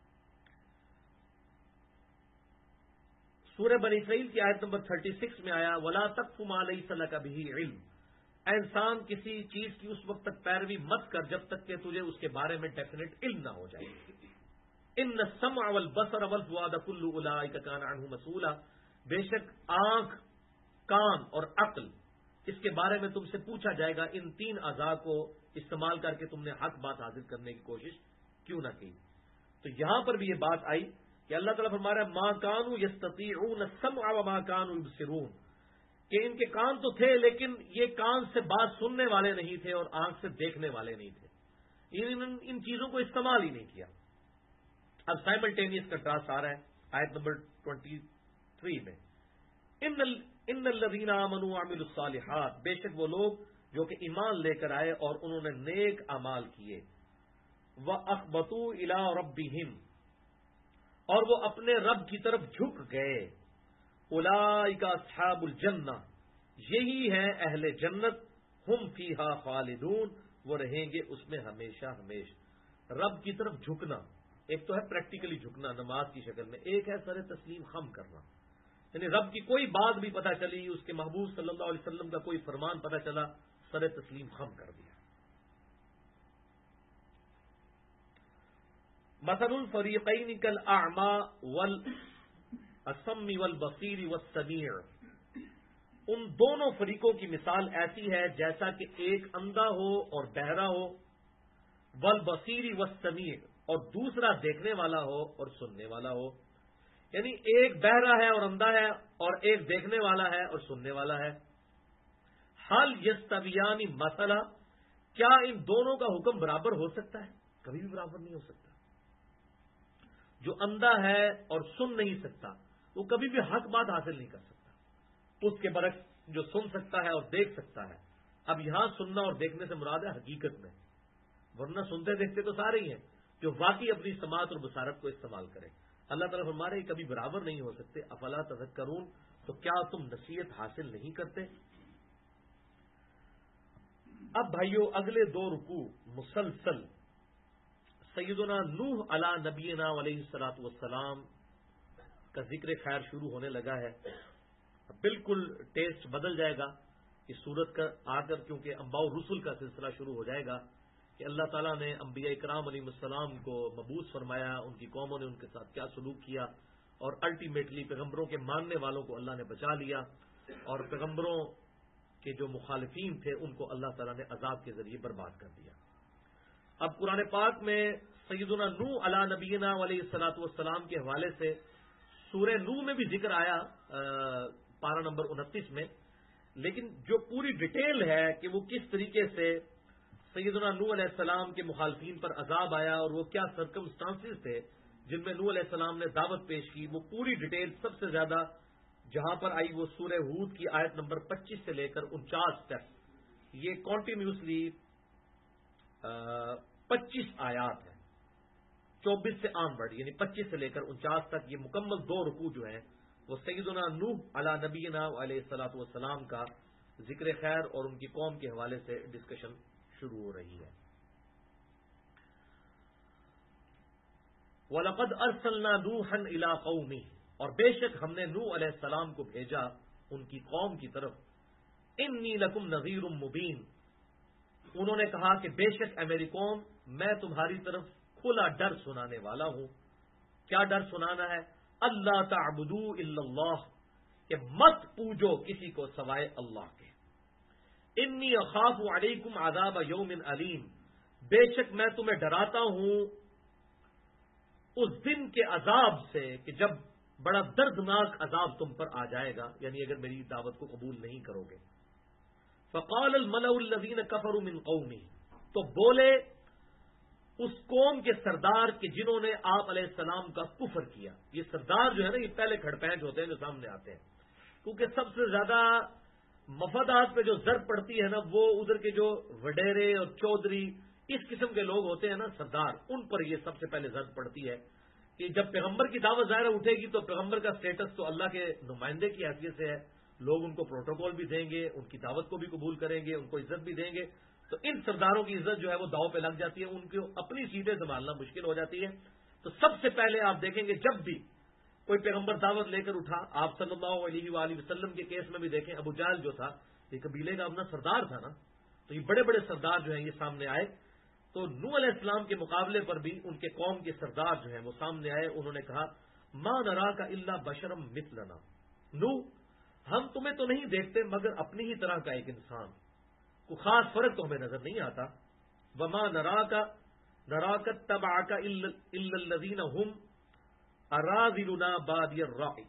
سورہ بنی اسرائیل کی آیت نمبر 36 میں آیا، وَلَا تَقْفُ مَا لَيْسَ لَكَ بِهِ عِلْمٌ، اے انسان کسی چیز کی اس وقت تک پیروی مت کر جب تک کہ تجھے اس کے بارے میں ڈیفینیٹ علم نہ ہو جائے۔ ان السمع والبصر والفؤاد كل اولئک کان عنہ مسئولا، بے شک آنکھ، کان اور عقل، اس کے بارے میں تم سے پوچھا جائے گا، ان 3 اعضاء کو استعمال کر کے تم نے حق بات حاصل کرنے کی کوشش کیوں نہ کی۔ تو یہاں پر بھی یہ بات آئی کہ اللہ تعالیٰ فرما رہا ہے، ما كانوا يستطيعون السمع وما كانوا يبصرون، کہ ان کے کان تو تھے لیکن یہ کان سے بات سننے والے نہیں تھے اور آنکھ سے دیکھنے والے نہیں تھے، ان چیزوں کو استعمال ہی نہیں کیا۔ اب سائملٹینیس کنٹراسٹ آ رہا ہے آیت نمبر 23 میں، ان الذین آمنوا وعملوا الصالحات، بے شک وہ لوگ جو کہ ایمان لے کر آئے اور انہوں نے نیک اعمال کیے، وَأَخْبَتُوا إِلَىٰ رَبِّهِمْ، اور وہ اپنے رب کی طرف جھک گئے، اولئک اصحاب الجنہ، یہی ہیں اہل جنت، ہم فیہا خالدون، وہ رہیں گے اس میں ہمیشہ ہمیشہ۔ رب کی طرف جھکنا، ایک تو ہے پریکٹیکلی جھکنا نماز کی شکل میں، ایک ہے سر تسلیم خم کرنا، یعنی رب کی کوئی بات بھی پتہ چلی، اس کے محبوب صلی اللہ علیہ وسلم کا کوئی فرمان پتہ چلا، سر تسلیم خم کر دیا۔ مثل الفریقین کالاعمی والاسم والبصیر والسمیع، ان دونوں فریقوں کی مثال ایسی ہے جیسا کہ ایک اندھا ہو اور بہرا ہو، والبصیر والسمیع، اور دوسرا دیکھنے والا ہو اور سننے والا ہو، یعنی ایک بہرا ہے اور اندھا ہے اور ایک دیکھنے والا ہے اور سننے والا ہے۔ حل یستویان مثلا، کیا ان دونوں کا حکم برابر ہو سکتا ہے؟ کبھی بھی برابر نہیں ہو سکتا۔ جو اندھا ہے اور سن نہیں سکتا وہ کبھی بھی حق بات حاصل نہیں کر سکتا، اس کے برعکس جو سن سکتا ہے اور دیکھ سکتا ہے۔ اب یہاں سننا اور دیکھنے سے مراد ہے حقیقت میں، ورنہ سنتے دیکھتے تو سارے ہی ہیں، جو واقعی اپنی سماعت اور بصارت کو استعمال کریں۔ اللہ تعالیٰ فرما رہے کبھی برابر نہیں ہو سکتے، افلا تذکرون، تو کیا تم نصیحت حاصل نہیں کرتے؟ اب بھائیو، اگلے 2 رکوع مسلسل سیدنا نوح علی نبینا علیہ الصلوۃ والسلام کا ذکر خیر شروع ہونے لگا ہے۔ بالکل ٹیسٹ بدل جائے گا اس صورت کا آ کر، کیونکہ انباء الرسل کا سلسلہ شروع ہو جائے گا کہ اللہ تعالیٰ نے انبیاء کرام علیہ السلام کو مبعوث فرمایا، ان کی قوموں نے ان کے ساتھ کیا سلوک کیا، اور الٹیمیٹلی پیغمبروں کے ماننے والوں کو اللہ نے بچا لیا، اور پیغمبروں کے جو مخالفین تھے ان کو اللہ تعالیٰ نے عذاب کے ذریعے برباد کر دیا۔ اب قرآن پاک میں سیدنا نوح علی نبینا علیہ الصلوۃ والسلام کے حوالے سے سورہ نوح میں بھی ذکر آیا پارہ نمبر 29 میں، لیکن جو پوری ڈیٹیل ہے کہ وہ کس طریقے سے سیدنا نوح علیہ السلام کے مخالفین پر عذاب آیا اور وہ کیا سرکمسٹانسز تھے جن میں نوح علیہ السلام نے دعوت پیش کی، وہ پوری ڈیٹیل سب سے زیادہ جہاں پر آئی وہ سورہ ہود کی آیت نمبر 25 سے لے کر 49 تک، یہ کنٹینیوسلی 25 آیات ہیں، 24 سے آن ورڈ، یعنی 25 سے لے کر 49 تک، یہ مکمل 2 رکوع جو ہیں وہ سیدنا نوح علی نبینا علیہ الصلوۃ والسلام کا ذکر خیر اور ان کی قوم کے حوالے سے ڈسکشن شروع ہو رہی ہے۔ وَلَقَدْ أَرْسَلْنَا نُوحًا إِلَىٰ قَوْمِهِ، اور بے شک ہم نے نوح علیہ السلام کو بھیجا ان کی قوم کی طرف۔ إِنِّي لَكُمْ نَذِيرٌ مُبِينٌ، انہوں نے کہا کہ بے شک اے میری قوم میں تمہاری طرف کھلا ڈر سنانے والا ہوں۔ کیا ڈر سنانا ہے؟ اللہ تعبدوا الا اللہ، کہ مت پوجو کسی کو سوائے اللہ کے۔ انی اخاف علیکم عذاب یوم علیم، بے شک میں تمہیں ڈراتا ہوں اس دن کے عذاب سے کہ جب بڑا دردناک عذاب تم پر آ جائے گا، یعنی اگر میری دعوت کو قبول نہیں کرو گے۔ فقال الملأ الذین کفروا من قومہ، تو بولے اس قوم کے سردار کہ جنہوں نے آپ علیہ السلام کا کفر کیا۔ یہ سردار جو ہے نا، یہ پہلے کھڑپینچ ہوتے ہیں جو سامنے آتے ہیں، کیونکہ سب سے زیادہ مفادات پہ جو ضرب پڑتی ہے نا، وہ ادھر کے جو وڈیرے اور چودھری اس قسم کے لوگ ہوتے ہیں نا، سردار، ان پر یہ سب سے پہلے ضرب پڑتی ہے کہ جب پیغمبر کی دعوت ظاہر اٹھے گی تو پیغمبر کا سٹیٹس تو اللہ کے نمائندے کی حیثیت سے ہے، لوگ ان کو پروٹوکول بھی دیں گے، ان کی دعوت کو بھی قبول کریں گے، ان کو عزت بھی دیں گے، تو ان سرداروں کی عزت جو ہے وہ داؤ پہ لگ جاتی ہے، ان کو اپنی سیٹیں سنبھالنا مشکل ہو جاتی ہے۔ تو سب سے پہلے آپ دیکھیں گے جب بھی کوئی پیغمبر دعوت لے کر اٹھا، آپ صلی اللہ علیہ وآلہ وسلم کے کیس میں بھی دیکھیں، ابو جہل جو تھا یہ قبیلے کا اپنا سردار تھا نا، تو یہ بڑے بڑے سردار جو ہیں یہ سامنے آئے، تو نوح علیہ السلام کے مقابلے پر بھی ان کے قوم کے سردار جو ہیں وہ سامنے آئے، انہوں نے کہا ما نراک الا بشرا مثلنا، نوح ہم تمہیں تو نہیں دیکھتے مگر اپنی ہی طرح کا ایک انسان، کوئی خاص فرق تو ہمیں نظر نہیں آتا۔ وما نراک اتبعک الا الذین هم اراذلنا بادی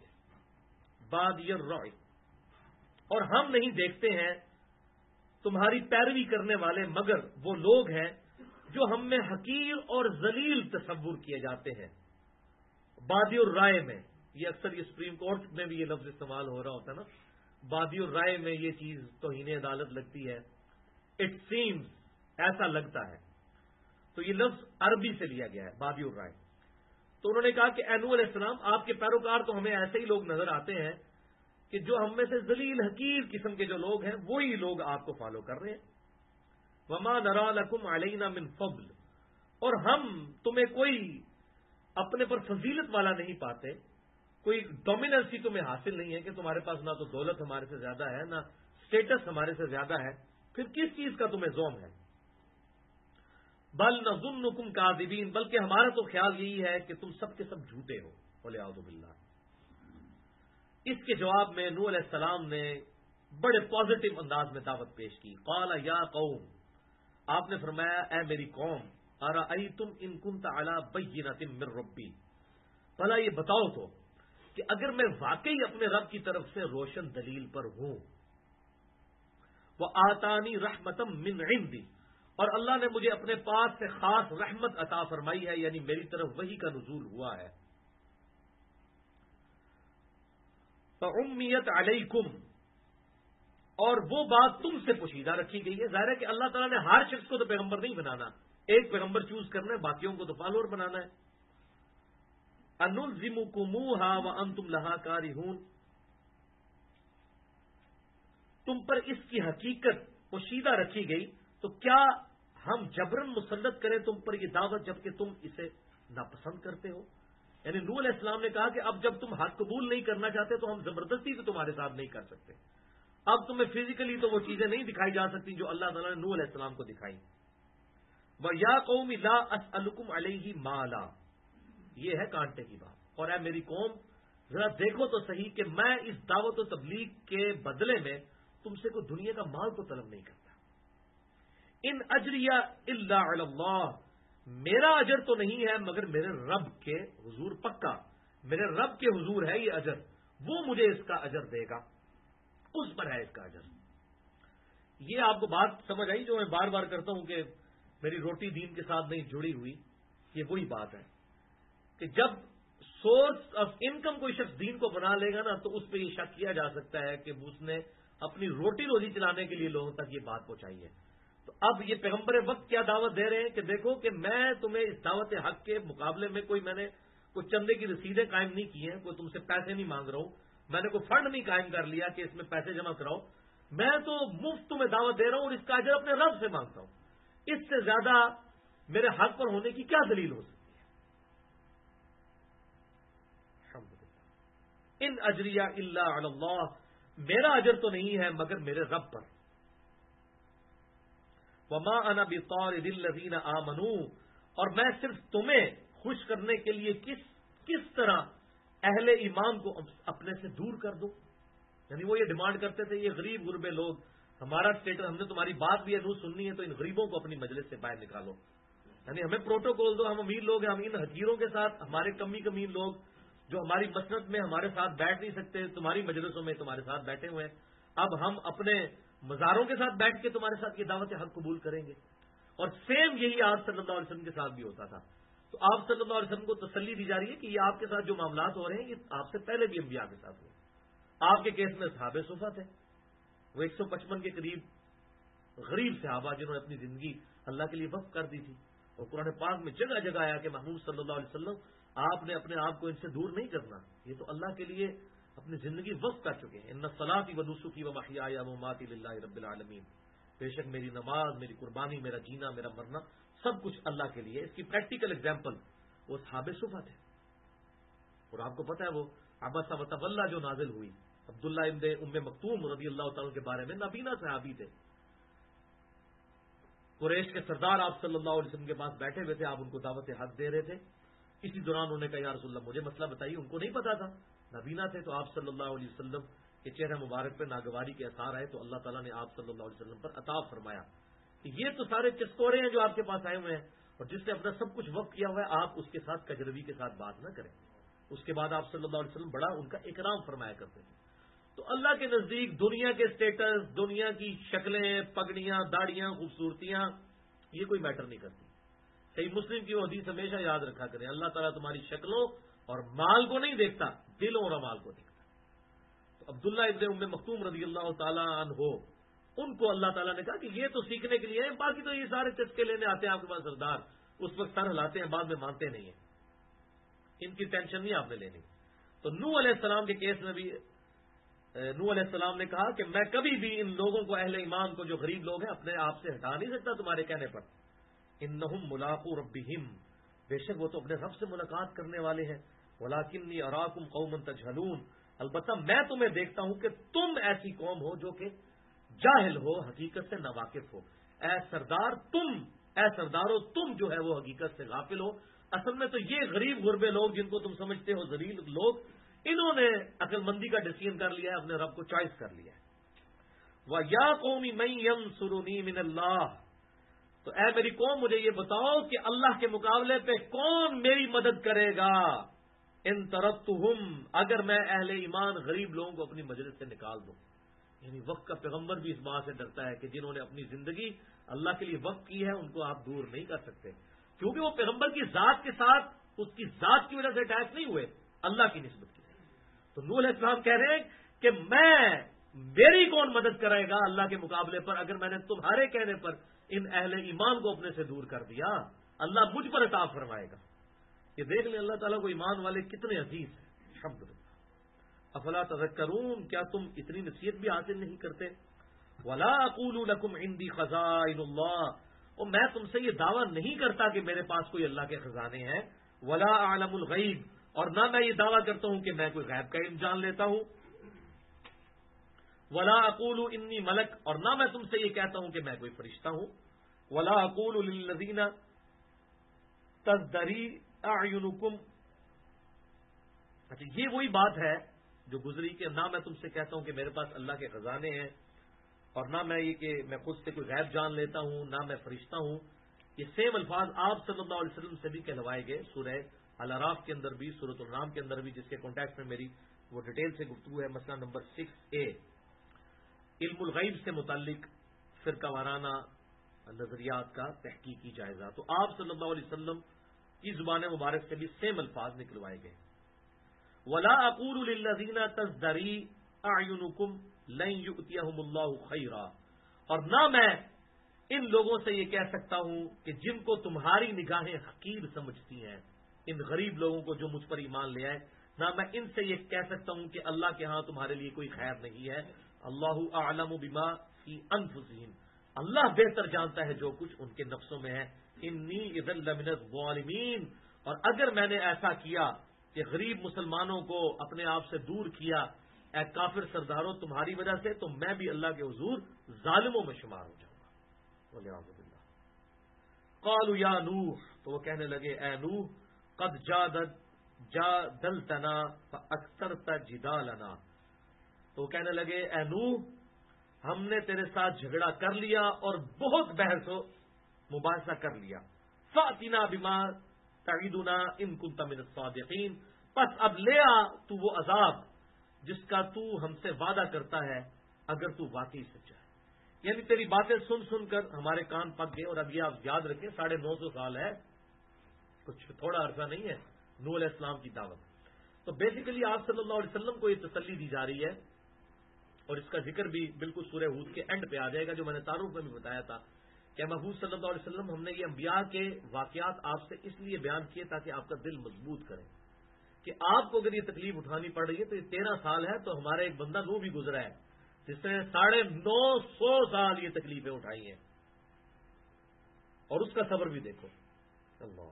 الرأی، اور ہم نہیں دیکھتے ہیں تمہاری پیروی کرنے والے مگر وہ لوگ ہیں جو ہم میں حقیر اور ذلیل تصور کیے جاتے ہیں۔ بادی الرائے میں یہ اکثر یہ سپریم کورٹ میں بھی یہ لفظ استعمال ہو رہا ہوتا ہے نا، بادی الرائے میں یہ چیز توہین عدالت لگتی ہے، اٹ سیمز، ایسا لگتا ہے، تو یہ لفظ عربی سے لیا گیا ہے بادی الرائے۔ تو انہوں نے کہا کہ اے نوح علیہ السلام آپ کے پیروکار تو ہمیں ایسے ہی لوگ نظر آتے ہیں کہ جو ہم میں سے ذلیل حقیر قسم کے جو لوگ ہیں وہی لوگ آپ کو فالو کر رہے ہیں۔ وما نرا لکم علینا من فضل، اور ہم تمہیں کوئی اپنے پر فضیلت والا نہیں پاتے، کوئی ڈومیننسی تمہیں حاصل نہیں ہے کہ تمہارے پاس نہ تو دولت ہمارے سے زیادہ ہے نہ سٹیٹس ہمارے سے زیادہ ہے، پھر کس چیز کا تمہیں زوم ہے؟ بل نظنکم کاذبین، بلکہ ہمارا تو خیال یہی ہے کہ تم سب کے سب جھوٹے ہو، والعیاذ باللہ۔ اس کے جواب میں نوح علیہ السلام نے بڑے پازیٹو انداز میں دعوت پیش کی۔ قال یا قوم، آپ نے فرمایا اے میری قوم، ارأیتم ان کنت علی بینۃ من ربی، بھلا یہ بتاؤ تو کہ اگر میں واقعی اپنے رب کی طرف سے روشن دلیل پر ہوں، وآتانی رحمۃ من عندی، اور اللہ نے مجھے اپنے پاس سے خاص رحمت عطا فرمائی ہے، یعنی میری طرف وحی کا نزول ہوا ہے، فأمیت علیکم، اور وہ بات تم سے پوشیدہ رکھی گئی ہے۔ ظاہر ہے کہ اللہ تعالیٰ نے ہر شخص کو تو پیغمبر نہیں بنانا، ایک پیغمبر چوز کرنا ہے، باقیوں کو تو فالوور بنانا ہے۔ انلزمکموہا وانتم لہا کارہون، تم پر اس کی حقیقت پوشیدہ رکھی گئی تو کیا ہم جبرن مسلط کریں تم پر یہ دعوت جبکہ تم اسے ناپسند کرتے ہو؟ یعنی نوح علیہ السلام نے کہا کہ اب جب تم حق قبول نہیں کرنا چاہتے تو ہم زبردستی تو تمہارے ساتھ نہیں کر سکتے، اب تمہیں فزیکلی تو وہ چیزیں نہیں دکھائی جا سکتی جو اللہ تعالیٰ نے نوح علیہ السلام کو دکھائی۔ وَيَا قَوْمِ لَا أَسْأَلُكُمْ عَلَيْهِ مَالًا، یہ ہے کانٹے کی بات، اور اے میری قوم ذرا دیکھو تو صحیح کہ میں اس دعوت و تبلیغ کے بدلے میں تم سے کوئی دنیا کا مال تو طلب نہیں کرتا۔ ان اجریہ الا علی اللہ، میرا اجر تو نہیں ہے مگر میرے رب کے حضور، پکا میرے رب کے حضور ہے یہ اجر، وہ مجھے اس کا اجر دے گا، اس پر ہے اس کا اجر۔ یہ آپ کو بات سمجھ آئی جو میں بار بار کرتا ہوں کہ میری روٹی دین کے ساتھ نہیں جڑی ہوئی، یہ وہی بات ہے کہ جب سورس آف انکم کوئی شخص دین کو بنا لے گا نا تو اس پہ یہ شک کیا جا سکتا ہے کہ اس نے اپنی روٹی روزی چلانے کے لیے لوگوں تک یہ بات پہنچائی ہے۔ تو اب یہ پیغمبر وقت کیا دعوت دے رہے ہیں کہ دیکھو کہ میں تمہیں اس دعوت حق کے مقابلے میں میں نے کوئی چندے کی رسیدیں قائم نہیں کی ہیں، کوئی تم سے پیسے نہیں مانگ رہا ہوں، میں نے کوئی فنڈ نہیں قائم کر لیا کہ اس میں پیسے جمع کراؤ، میں تو مفت میں دعوت دے رہا ہوں اور اس کا اجر اپنے رب سے مانگتا ہوں، اس سے زیادہ میرے حق پر ہونے کی کیا دلیل ہو سکتی ہے؟ الحمدللہ، ان اجریہ الا علی اللہ، میرا اجر تو نہیں ہے مگر میرے رب پر۔ وما انا بطارد الذین آمنوا، اور میں صرف تمہیں خوش کرنے کے لیے کس طرح اہل ایمان کو اپنے سے دور کر دوں۔ یعنی وہ یہ ڈیمانڈ کرتے تھے، یہ غریب غربے لوگ، ہمارا اسٹیٹس، ہم نے تمہاری بات بھی ضرور سننی ہے تو ان غریبوں کو اپنی مجلس سے باہر نکالو، یعنی ہمیں پروٹوکول دو، ہم امیر لوگ ہیں، ہم ان حقیروں کے ساتھ، ہمارے کمی کمین لوگ جو ہماری مسنت میں ہمارے ساتھ بیٹھ نہیں سکتے، تمہاری مجلسوں میں تمہارے ساتھ بیٹھے ہوئے ہیں، اب ہم اپنے مزاروں کے ساتھ بیٹھ کے تمہارے ساتھ یہ دعوت حق قبول کریں گے۔ اور سیم یہی آپ صلی اللہ علیہ وسلم کے ساتھ بھی ہوتا تھا۔ تو آپ صلی اللہ علیہ وسلم کو تسلی دی جا رہی ہے کہ یہ آپ کے ساتھ جو معاملات ہو رہے ہیں یہ آپ سے پہلے بھی انبیاء کے ساتھ ہوئے۔ آپ کے کیس میں صحاب صفہ تھے، وہ 155 کے قریب غریب صحابہ جنہوں نے اپنی زندگی اللہ کے لیے وقف کر دی تھی، اور قرآن پاک میں جگہ جگہ آیا کہ محمود صلی اللہ علیہ وسلم آپ نے اپنے آپ کو ان سے دور نہیں کرنا، یہ تو اللہ کے لیے اپنی زندگی وقف کر چکے ہیں۔ ان صلاتی و نسکی و محیای و مماتی للہ رب العالمین، بے شک میری نماز، میری قربانی، میرا جینا، میرا مرنا سب کچھ اللہ کے لیے۔ اس کی پریکٹیکل اگزامپل وہ صحابہ صفہ تھے، اور آپ کو پتہ ہے وہ عبس و تولى جو نازل ہوئی عبداللہ ابن ام مکتوم رضی اللہ تعالیٰ کے بارے میں، نابینا صحابی تھے، قریش کے سردار آپ صلی اللہ علیہ وسلم کے پاس بیٹھے ہوئے تھے، آپ ان کو دعوت حق دے رہے تھے۔ اسی دوران انہوں نے کہا یا رسول اللہ مجھے مسئلہ بتائیے، ان کو نہیں پتا تھا، نابینا تھے، تو آپ صلی اللہ علیہ وسلم کے چہرہ مبارک پہ ناگواری کے اثار آئے، تو اللہ تعالیٰ نے آپ صلی اللہ علیہ وسلم پر عطا فرمایا کہ یہ تو سارے چسکورے ہیں جو آپ کے پاس آئے ہوئے ہیں، اور جس نے اپنا سب کچھ وقف کیا ہوا ہے آپ اس کے ساتھ کجروی کے ساتھ بات نہ کریں۔ اس کے بعد آپ صلی اللہ علیہ وسلم بڑا ان کا اکرام فرمایا کرتے تھے۔ تو اللہ کے نزدیک دنیا کے سٹیٹس، دنیا کی شکلیں، پگڑیاں، داڑیاں، خوبصورتیاں یہ کوئی میٹر نہیں کرتی۔ صحیح مسلم کی وہ حدیث ہمیشہ یاد رکھا کریں، اللہ تعالیٰ تمہاری شکلوں اور مال کو نہیں دیکھتا، دلوں اور اعمال کو دیکھتا۔ تو عبداللہ ابن ام مکتوم رضی اللہ تعالیٰ عنہ، ان کو اللہ تعالیٰ نے کہا کہ یہ تو سیکھنے کے لیے ہے، باقی تو یہ سارے چسکے لینے آتے ہیں آپ کے پاس سردار، اس وقت سر ہلاتے ہیں، بعد میں مانتے نہیں ہیں، ان کی ٹینشن نہیں آپ نے لینی۔ تو نوح علیہ السلام کے کیس میں بھی نوح علیہ السلام نے کہا کہ میں کبھی بھی ان لوگوں کو، اہل ایمان کو جو غریب لوگ ہیں، اپنے آپ سے ہٹا نہیں سکتا تمہارے کہنے پر۔ انہم ملاقو ربہم، بے شک وہ تو اپنے رب سے ملاقات کرنے والے ہیں۔ ولکنی اراکم قوما تجہلون، البتہ میں تمہیں دیکھتا ہوں کہ تم ایسی قوم ہو جو کہ جاہل ہو، حقیقت سے ناواقف ہو۔ اے سردارو تم جو ہے وہ حقیقت سے غافل ہو۔ اصل میں تو یہ غریب غربے لوگ جن کو تم سمجھتے ہو ذلیل لوگ، انہوں نے عقل مندی کا ڈیسیژن کر لیا ہے، اپنے رب کو چوائس کر لیا ہے۔ وَيَا قَوْمِ مَن يَنصُرُنِي مِنَ اللَّهِ، تو اے میری قوم مجھے یہ بتاؤ کہ اللہ کے مقابلے پہ کون میری مدد کرے گا؟ ان ترکتہم، اگر میں اہل ایمان غریب لوگوں کو اپنی مجلس سے نکال دوں۔ یعنی وقت کا پیغمبر بھی اس بات سے ڈرتا ہے کہ جنہوں نے اپنی زندگی اللہ کے لیے وقف کی ہے ان کو آپ دور نہیں کر سکتے، کیونکہ وہ پیغمبر کی ذات کے ساتھ اس کی ذات کی وجہ سے اٹیچ نہیں ہوئے، اللہ کی نسبت کی۔ تو نوح علیہ السلام کہہ رہے ہیں کہ میری کون مدد کرے گا اللہ کے مقابلے پر، اگر میں نے تمہارے کہنے پر ان اہل ایمان کو اپنے سے دور کر دیا، اللہ مجھ پر عطا فرمائے گا۔ یہ دیکھ لیں اللہ تعالیٰ کو ایمان والے کتنے عزیز ہیں۔ الحمدللہ۔ افلا تذکرون، کیا تم اتنی نصیحت بھی حاصل نہیں کرتے؟ ولا اقول لکم عندی خزائن اللہ، اور میں تم سے یہ دعویٰ نہیں کرتا کہ میرے پاس کوئی اللہ کے خزانے ہیں۔ ولا اعلم الغیب، اور نہ میں یہ دعویٰ کرتا ہوں کہ میں کوئی غیب کا علم جان لیتا ہوں۔ ولا اقول انی ملک، اور نہ میں تم سے یہ کہتا ہوں کہ میں کوئی فرشتہ ہوں۔ ولا اقول للذین تزدری اعینکم، اچھا یہ وہی بات ہے جو گزری کہ نہ میں تم سے کہتا ہوں کہ میرے پاس اللہ کے خزانے ہیں، اور نہ میں یہ کہ میں خود سے کوئی غیب جان لیتا ہوں، نہ میں فرشتہ ہوں۔ یہ سیم الفاظ آپ صلی اللہ علیہ وسلم سے بھی کہلوائے گئے، سورہ الاعراف کے اندر بھی، سورۃ الانعام کے اندر بھی، جس کے کانٹیکٹ میں میری وہ ڈیٹیل سے گفتگو ہے، مسئلہ نمبر 6A، علم الغیب سے متعلق فرقہ وارانہ نظریات کا تحقیقی جائزہ۔ تو آپ صلی اللہ علیہ وسلم کی زبان مبارک سے بھی سیم الفاظ نکلوائے گئے۔ ولا اقول للذین تزدری اعینکم لن یؤتیہم اللہ خیرا، اور نہ میں ان لوگوں سے یہ کہہ سکتا ہوں کہ جن کو تمہاری نگاہیں حقیر سمجھتی ہیں، ان غریب لوگوں کو جو مجھ پر ایمان لے آئے، نہ میں ان سے یہ کہہ سکتا ہوں کہ اللہ کے ہاں تمہارے لیے کوئی خیر نہیں ہے۔ اللہ اعلم بما فی انفسہم، اللہ بہتر جانتا ہے جو کچھ ان کے نفسوں میں ہے. انی اذا لمن الظالمین، اور اگر میں نے ایسا کیا کہ غریب مسلمانوں کو اپنے آپ سے دور کیا اے کافر سرداروں تمہاری وجہ سے، تو میں بھی اللہ کے حضور ظالموں میں شمار ہو جاؤں گا. والعیاذ باللہ. قالوا یا نوح، تو وہ کہنے لگے اے نوح قد جادلتنا فاکثرت جدالنا، تو وہ کہنے لگے اے نوح ہم نے تیرے ساتھ جھگڑا کر لیا اور بہت بحث و مباحثہ کر لیا. فاتنا بما تعیدنا ان کنت من الصادقین، پس اب لے آ تو وہ عذاب جس کا تو ہم سے وعدہ کرتا ہے اگر تو واقعی سچا ہے. یعنی تیری باتیں سن سن کر ہمارے کان پک گئے. اور اب یہ آپ یاد رکھیں 950 سال ہے، کچھ تھوڑا عرصہ نہیں ہے نوح علیہ السلام کی دعوت. تو بیسیکلی آپ صلی اللہ علیہ وسلم کو یہ تسلی دی جا رہی ہے، اور اس کا ذکر بھی بالکل سورہ ہود کے اینڈ پہ آ جائے گا، جو میں نے تعارف میں بھی بتایا تھا کہ محبوب صلی اللہ علیہ وسلم ہم نے یہ انبیاء کے واقعات آپ سے اس لیے بیان کیے تاکہ آپ کا دل مضبوط کریں کہ آپ کو اگر یہ تکلیف اٹھانی پڑ رہی ہے تو یہ 13 سال ہے، تو ہمارا ایک بندہ نوح بھی گزرا ہے جس نے 950 سال یہ تکلیفیں اٹھائی ہیں، اور اس کا صبر بھی دیکھو. اللہ.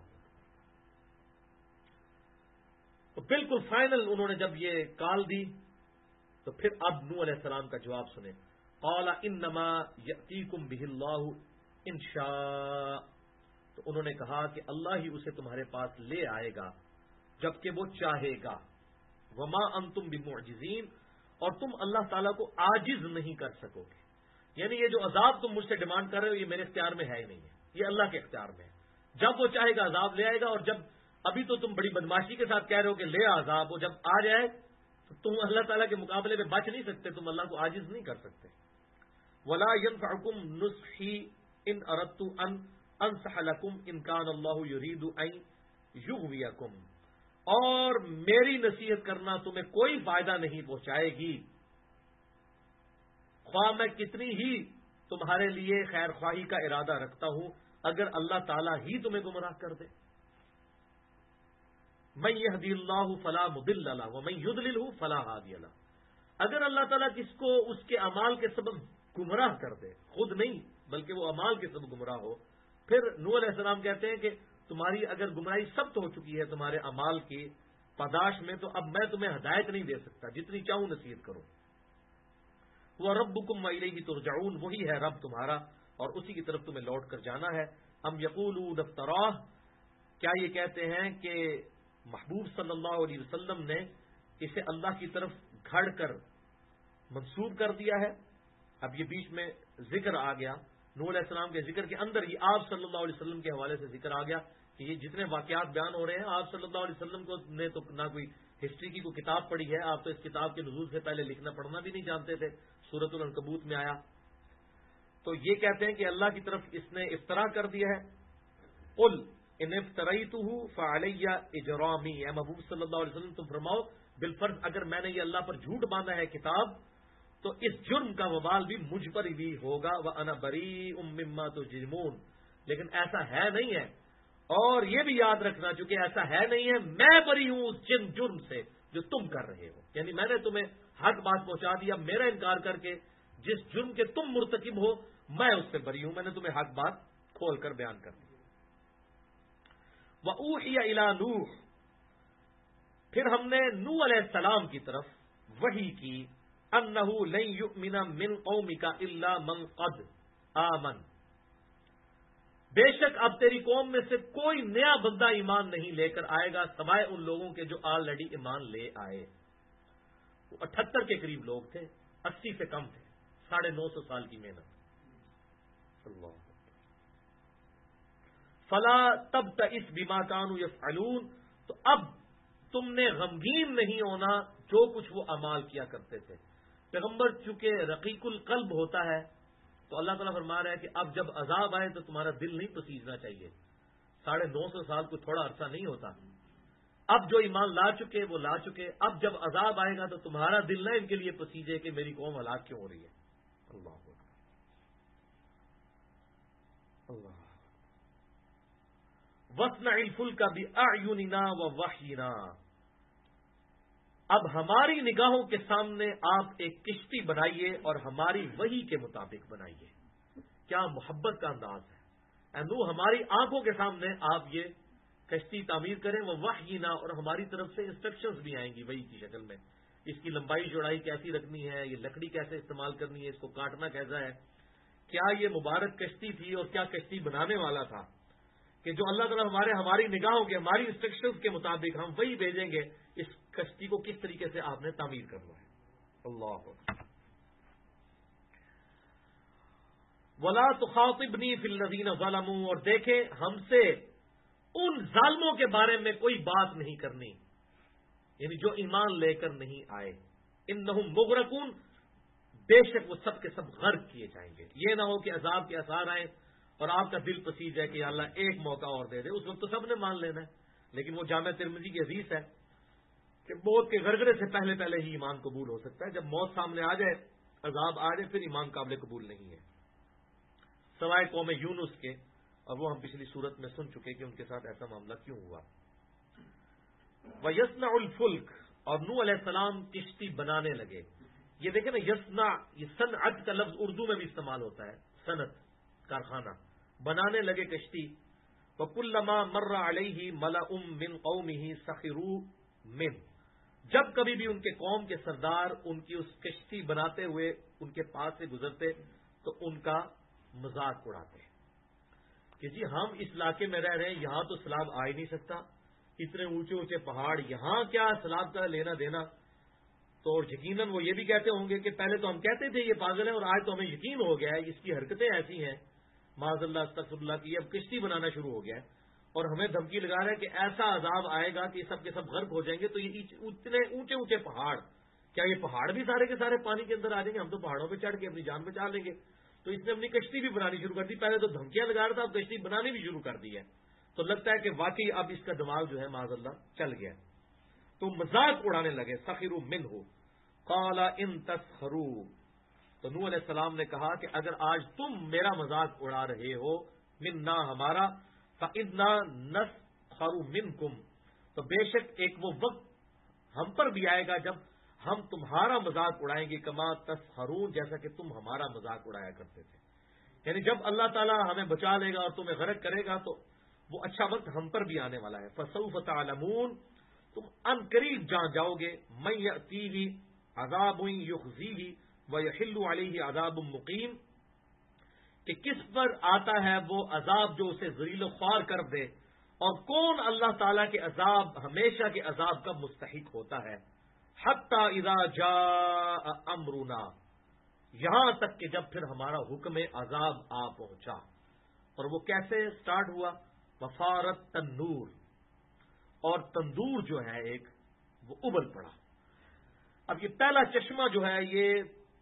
تو بالکل فائنل انہوں نے جب یہ کال دی تو پھر اب نوح علیہ السلام کا جواب سنیں. قال انما یاتیکم بہ اللہ ان شاء، تو انہوں نے کہا کہ اللہ ہی اسے تمہارے پاس لے آئے گا جبکہ وہ چاہے گا. وما انتم بمعجزین، اور تم اللہ تعالیٰ کو عاجز نہیں کر سکو گے. یعنی یہ جو عذاب تم مجھ سے ڈیمانڈ کر رہے ہو یہ میرے اختیار میں ہے ہی نہیں ہے، یہ اللہ کے اختیار میں ہے. جب وہ چاہے گا عذاب لے آئے گا، اور جب ابھی تو تم بڑی بدماشی کے ساتھ کہہ رہے ہو کہ لے عذاب، وہ جب آ جائے تو تم اللہ تعالیٰ کے مقابلے میں بچ نہیں سکتے، تم اللہ کو عاجز نہیں کر سکتے. ولا ينفعكم نصحي ان اردت ان انصح لكم ان كان الله يريد ان يغويكم، اور میری نصیحت کرنا تمہیں کوئی فائدہ نہیں پہنچائے گی، خواہ میں کتنی ہی تمہارے لیے خیر خواہی کا ارادہ رکھتا ہوں اگر اللہ تعالیٰ ہی تمہیں گمراہ کر دے. من يهدي الله فلا مضل له ومن يضلله فلا هادي له، اگر اللہ تعالیٰ کس کو اس کے اعمال کے سبب گمراہ کر دے، خود نہیں بلکہ وہ اعمال کے سبب گمراہ ہو، پھر نوح علیہ السلام کہتے ہیں کہ تمہاری اگر گمراہی سخت ہو چکی ہے تمہارے اعمال کی پاداش میں، تو اب میں تمہیں ہدایت نہیں دے سکتا، جتنی چاہوں نصیحت کرو. وَرَبُّكُمْ وَإِلَيْهِ تُرْجَعُونَ، وہی ہے رب تمہارا اور اسی کی طرف تمہیں لوٹ کر جانا ہے. ام یقولون افتراہ، کیا یہ کہتے ہیں کہ محبوب صلی اللہ علیہ وسلم نے اسے اللہ کی طرف گھڑ کر منسوب کر دیا ہے. اب یہ بیچ میں ذکر آ گیا نوح علیہ السلام کے ذکر کے اندر ہی آپ صلی اللہ علیہ وسلم کے حوالے سے ذکر آ گیا کہ یہ جتنے واقعات بیان ہو رہے ہیں آپ صلی اللہ علیہ وسلم کو نے تو نہ کوئی ہسٹری کی کوئی کتاب پڑھی ہے، آپ تو اس کتاب کے نزول سے پہلے لکھنا پڑھنا بھی نہیں جانتے تھے. سورۃ العنکبوت میں آیا. تو یہ کہتے ہیں کہ اللہ کی طرف اس نے افطرا کر دیا ہے. قل ان افتریتہ فعلی اجرامی، اے محبوب صلی اللہ علیہ وسلم تم فرماؤ بالفرض اگر میں نے یہ اللہ پر جھوٹ باندھا ہے کتاب تو اس جرم کا وبال بھی مجھ پر بھی ہوگا. وانا بریء مما تجرمون، لیکن ایسا ہے نہیں ہے، اور یہ بھی یاد رکھنا چونکہ ایسا ہے نہیں ہے میں بری ہوں اس جرم سے جو تم کر رہے ہو. یعنی میں نے تمہیں حق بات پہنچا دیا، میرا انکار کر کے جس جرم کے تم مرتکب ہو میں اس سے بری ہوں، میں نے تمہیں حق بات کھول کر بیان کر دی. وَأُوحِيَ إِلَى نُوحٍ، پھر ہم نے نوح علیہ السلام کی طرف وحی کی أَنَّهُ لَن يُؤْمِنَ مِنْ قَوْمِكَ إِلَّا مَنْ قَدْ آمَنَ، بے شک اب تیری قوم میں سے کوئی نیا بندہ ایمان نہیں لے کر آئے گا سوائے ان لوگوں کے جو آلریڈی ایمان لے آئے. وہ 78 کے قریب لوگ تھے، 80 سے کم تھے، 950 سال کی محنت. اللہ. فلا تبتئس بما كانوا يفعلون، تو اب تم نے غمگین نہیں ہونا جو کچھ وہ اعمال کیا کرتے تھے. پیغمبر چونکہ رقیق القلب ہوتا ہے تو اللہ تعالیٰ فرما رہا ہے کہ اب جب عذاب آئے تو تمہارا دل نہیں پسیجنا چاہیے. 950 سال کوئی تھوڑا عرصہ نہیں ہوتا. اب جو ایمان لا چکے وہ لا چکے، اب جب عذاب آئے گا تو تمہارا دل نہ ان کے لیے پسیجے کہ میری قوم ہلاک کیوں ہو رہی ہے. اللہ اللہ. وَاصْنَعِ الْفُلْكَ بِأَعْيُنِنَا وَوَحْيِنَا، اب ہماری نگاہوں کے سامنے آپ ایک کشتی بنائیے اور ہماری وحی کے مطابق بنائیے. کیا محبت کا انداز ہے. اے نوح ہماری آنکھوں کے سامنے آپ یہ کشتی تعمیر کریں, وہ وحی نہ, اور ہماری طرف سے انسٹرکشنز بھی آئیں گی وحی کی شکل میں. اس کی لمبائی چوڑائی کیسی رکھنی ہے, یہ لکڑی کیسے استعمال کرنی ہے, اس کو کاٹنا کیسا ہے, کیا یہ مبارک کشتی تھی اور کیا کشتی بنانے والا تھا, کہ جو اللہ تعالیٰ ہماری نگاہوں کے, ہماری انسٹرکشنز کے مطابق ہم وہی بھیجیں گے. اس کشتی کو کس طریقے سے آپ نے تعمیر کرنا ہے. اللہ ولا تخاطبنی فی الذین ظلموا, اور دیکھیں ہم سے ان ظالموں کے بارے میں کوئی بات نہیں کرنی, یعنی جو ایمان لے کر نہیں آئے. انہم مغرقون, بے شک وہ سب کے سب غرق کیے جائیں گے. یہ نہ ہو کہ عذاب کے آثار آئیں اور آپ کا دل پسیج جائے کہ یا اللہ ایک موقع اور دے دے. اس وقت تو سب نے مان لینا ہے, لیکن وہ جامع ترمذی کی حدیث ہے کہ موت کے غرغرے سے پہلے پہلے ہی ایمان قبول ہو سکتا ہے. جب موت سامنے آ جائے, عذاب آ جائے, پھر ایمان قابل قبول نہیں ہے, سوائے قوم یونس کے, اور وہ ہم پچھلی صورت میں سن چکے کہ ان کے ساتھ ایسا معاملہ کیوں ہوا. وَيَصْنَعُ الْفُلْكَ, اور نوح علیہ السلام کشتی بنانے لگے. یہ دیکھیں نا, یصنع, یہ صنعت کا لفظ اردو میں بھی استعمال ہوتا ہے, صنعت کارخانہ. بنانے لگے کشتی. وَكُلَّمَا مَرَّ عَلَيْهِ مَلَأٌ مِّن قَوْمِهِ سَخِرُوا مِنْهُ, جب کبھی بھی ان کے قوم کے سردار ان کی اس کشتی بناتے ہوئے ان کے پاس سے گزرتے تو ان کا مذاق اڑاتے کہ جی ہم اس علاقے میں رہ رہے ہیں, یہاں تو سیلاب آ ہی نہیں سکتا, اتنے اونچے اونچے پہاڑ, یہاں کیا سیلاب کا لینا دینا. تو یقیناً وہ یہ بھی کہتے ہوں گے کہ پہلے تو ہم کہتے تھے یہ پاگل ہے, اور آج تو ہمیں یقین ہو گیا ہے, اس کی حرکتیں ایسی ہیں معاذ اللہ استغفر اللہ کی, اب کشتی بنانا شروع ہو گیا ہے اور ہمیں دھمکی لگا رہا ہے کہ ایسا عذاب آئے گا کہ سب کے سب غرق ہو جائیں گے. تو یہ اتنے اونچے اونچے پہاڑ, کیا یہ پہاڑ بھی سارے کے سارے پانی کے اندر آ جائیں گے؟ ہم تو پہاڑوں پہ چڑھ کے اپنی جان بچا لیں گے. تو اس نے اپنی کشتی بھی بنانی شروع کر دی. پہلے تو دھمکیاں لگا رہا تھا, اب کشتی بنانی بھی شروع کر دی ہے. تو لگتا ہے کہ واقعی اب اس کا دماغ جو ہے معاذ اللہ چل گیا. تو مذاق اڑانے لگے. سخروا منہ قال ان تسخروا, تو نوح علیہ السلام نے کہا کہ اگر آج تم میرا مذاق اڑا رہے ہو, منا ہمارا, فإنا نسخر منکم, تو بے شک ایک وہ وقت ہم پر بھی آئے گا جب ہم تمہارا مذاق اڑائیں گے, کما تسخرون, جیسا کہ تم ہمارا مذاق اڑایا کرتے تھے. یعنی جب اللہ تعالیٰ ہمیں بچا لے گا اور تمہیں غرق کرے گا تو وہ اچھا وقت ہم پر بھی آنے والا ہے. فسوف تعلمون, تم ان قریب جان جاؤ گے, من یأتیہ عذاب یخزیہ ویحل علیہ عذاب مقیم, کہ کس پر آتا ہے وہ عذاب جو اسے ذلیل و خوار کر دے, اور کون اللہ تعالیٰ کے عذاب, ہمیشہ کے عذاب کا مستحق ہوتا ہے. حتی اذا جاء امرنا, یہاں تک کہ جب پھر ہمارا حکم عذاب آ پہنچا. اور وہ کیسے سٹارٹ ہوا؟ وفارت تنور, اور تندور جو ہے ایک وہ ابل پڑا. اب یہ پہلا چشمہ جو ہے یہ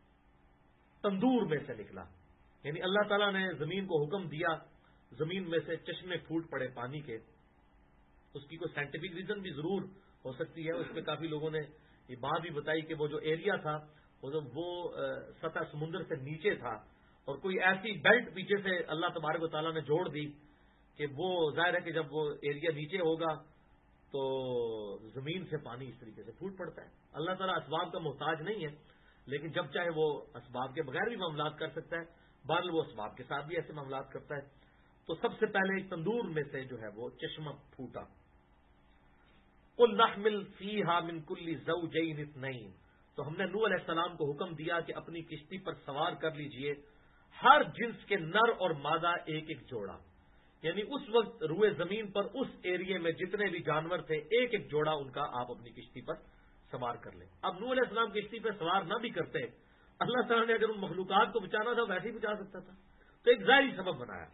تندور میں سے نکلا, یعنی اللہ تعالیٰ نے زمین کو حکم دیا, زمین میں سے چشمے پھوٹ پڑے پانی کے. اس کی کوئی سائنٹیفک ریزن بھی ضرور ہو سکتی ہے. اس میں کافی لوگوں نے یہ بات بھی بتائی کہ وہ جو ایریا تھا وہ سطح سمندر سے نیچے تھا, اور کوئی ایسی بیلٹ پیچھے سے اللہ تبارک و تعالیٰ نے جوڑ دی کہ وہ ظاہر ہے کہ جب وہ ایریا نیچے ہوگا تو زمین سے پانی اس طریقے سے پھوٹ پڑتا ہے. اللہ تعالیٰ اسباب کا محتاج نہیں ہے, لیکن جب چاہے وہ اسباب کے بغیر بھی معاملات کر سکتا ہے, بہرحال وہ اسباب کے ساتھ بھی ایسے معاملات کرتا ہے. تو سب سے پہلے تندور میں سے جو ہے وہ چشمہ پھوٹا. قُلْ نَحْمِلْ فِيهَا مِنْ كُلِّ زَوْجَيْنِ اثْنَيْنِ, تو ہم نے نوح علیہ السلام کو حکم دیا کہ اپنی کشتی پر سوار کر لیجئے ہر جنس کے نر اور مادہ ایک ایک جوڑا. یعنی اس وقت روئے زمین پر اس ایریے میں جتنے بھی جانور تھے ایک ایک جوڑا ان کا آپ اپنی کشتی پر سوار کر لیں. اب نوح علیہ السلام کشتی پر سوار نہ بھی کرتے, اللہ تعالیٰ نے اگر ان مخلوقات کو بچانا تھا ویسے ہی بچا سکتا تھا. تو ایک ظاہری سبب بنایا.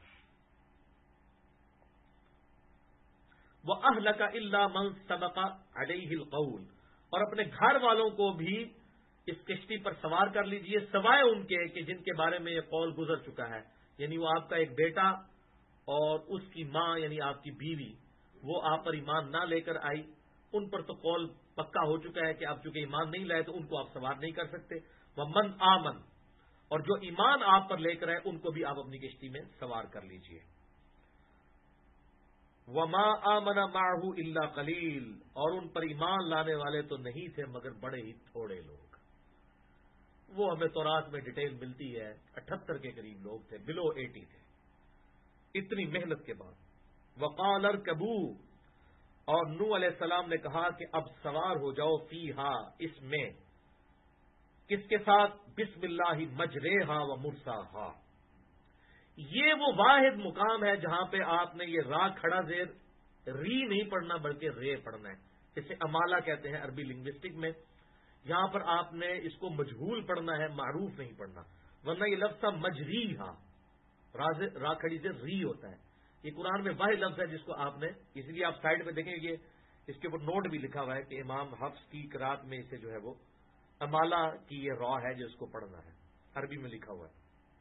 وَأَهْلَكَ إِلَّا مَنْ سَبَقَ عَلَيْهِ الْقَوْلُ, اور اپنے گھر والوں کو بھی اس کشتی پر سوار کر لیجئے سوائے ان کے کہ جن کے بارے میں یہ قول گزر چکا ہے. یعنی وہ آپ کا ایک بیٹا اور اس کی ماں یعنی آپ کی بیوی, وہ آپ پر ایمان نہ لے کر آئی, ان پر تو قول پکا ہو چکا ہے کہ آپ چونکہ ایمان نہیں لائے تو ان کو آپ سوار نہیں کر سکتے. وَمَنْ آمَنَ, اور جو ایمان آپ پر لے کر آئے ان کو بھی آپ اپنی کشتی میں سوار کر لیجئے. وما آمن معه الا قلیل، اور ان پر ایمان لانے والے تو نہیں تھے مگر بڑے ہی تھوڑے لوگ. وہ ہمیں تورات میں ڈیٹیل ملتی ہے، 78 کے قریب لوگ تھے، بلو 80 تھے. اتنی محنت کے بعد وقال ارکبوا، اور نوح علیہ السلام نے کہا کہ اب سوار ہو جاؤ، فیہا، اس میں، کس کے ساتھ؟ بسم اللہ مجریہا و مرساہا. یہ وہ واحد مقام ہے جہاں پہ آپ نے یہ را کھڑا زیر ری نہیں پڑھنا بلکہ رے پڑھنا ہے. اسے امالہ کہتے ہیں عربی لنگوسٹک میں. یہاں پر آپ نے اس کو مجہول پڑھنا ہے، معروف نہیں پڑھنا، ورنہ یہ لفظ تھا مجریہا، را کھڑی سے ری ہوتا ہے. یہ قرآن میں واحد لفظ ہے جس کو آپ نے، اس لیے آپ سائڈ پہ دیکھیں گے اس کے اوپر نوٹ بھی لکھا ہوا ہے کہ امام حفص کی قرات میں اسے جو ہے وہ امالہ کی یہ را ہے جو اس کو پڑھنا ہے، عربی میں لکھا ہوا ہے.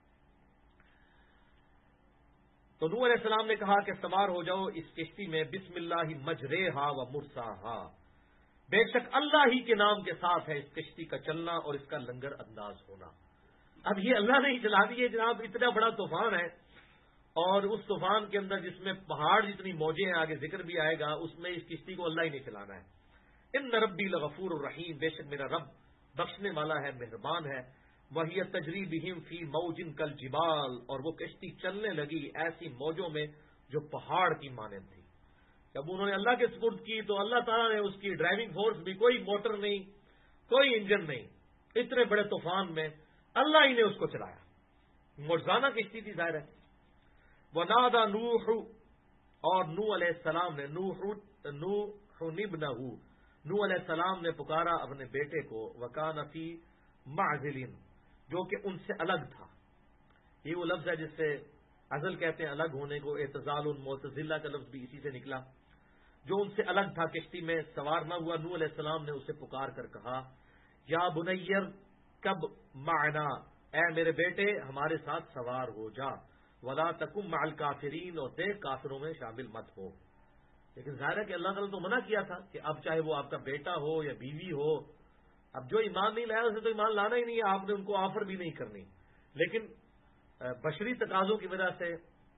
تو نوح علیہ السلام نے کہا کہ سوار ہو جاؤ اس کشتی میں، بسم اللہ مجریہا و مرساہا، بے شک اللہ ہی کے نام کے ساتھ ہے اس کشتی کا چلنا اور اس کا لنگر انداز ہونا. اب یہ اللہ نے ہی چلا دی ہے جناب، اتنا بڑا طوفان ہے، اور اس طوفان کے اندر جس میں پہاڑ جتنی موجیں ہیں، آگے ذکر بھی آئے گا، اس میں اس کشتی کو اللہ ہی نہیں چلانا ہے. ان ربی لغفور الرحیم، بے شک میرا رب بخشنے والا ہے، مہربان ہے. وہی تجری بہم فی موجن کل جبال، اور وہ کشتی چلنے لگی ایسی موجوں میں جو پہاڑ کی مانند تھی. جب انہوں نے اللہ کے سپرد کی تو اللہ تعالیٰ نے اس کی ڈرائیونگ فورس بھی، کوئی موٹر نہیں، کوئی انجن نہیں، اتنے بڑے طوفان میں اللہ ہی نے اس کو چلایا. معجزانہ کشتی تھی ظاہر ہے. وَنَادَى نُوحُ، اور نوح علیہ السلام نے، نوح علیہ السلام نے پکارا اپنے بیٹے کو، وَكَانَ فِي مَعْزِلٍ، جو کہ ان سے الگ تھا. یہ وہ لفظ ہے جس سے عزل کہتے ہیں الگ ہونے کو، اعتزال، معتزلہ کا لفظ بھی اسی سے نکلا. جو ان سے الگ تھا، کشتی میں سوار نہ ہوا. نوح علیہ السلام نے اسے پکار کر کہا، یا بنیر کب معنا، اے میرے بیٹے ہمارے ساتھ سوار ہو جا، ولا تکم مع الکافرین، اور دیکھ کافروں میں شامل مت ہو. لیکن ظاہر ہے کہ اللہ تعالیٰ تو منع کیا تھا کہ اب چاہے وہ آپ کا بیٹا ہو یا بیوی ہو، اب جو ایمان نہیں لایا اسے تو ایمان لانا ہی نہیں ہے، آپ نے ان کو آفر بھی نہیں کرنی. لیکن بشری تقاضوں کی وجہ سے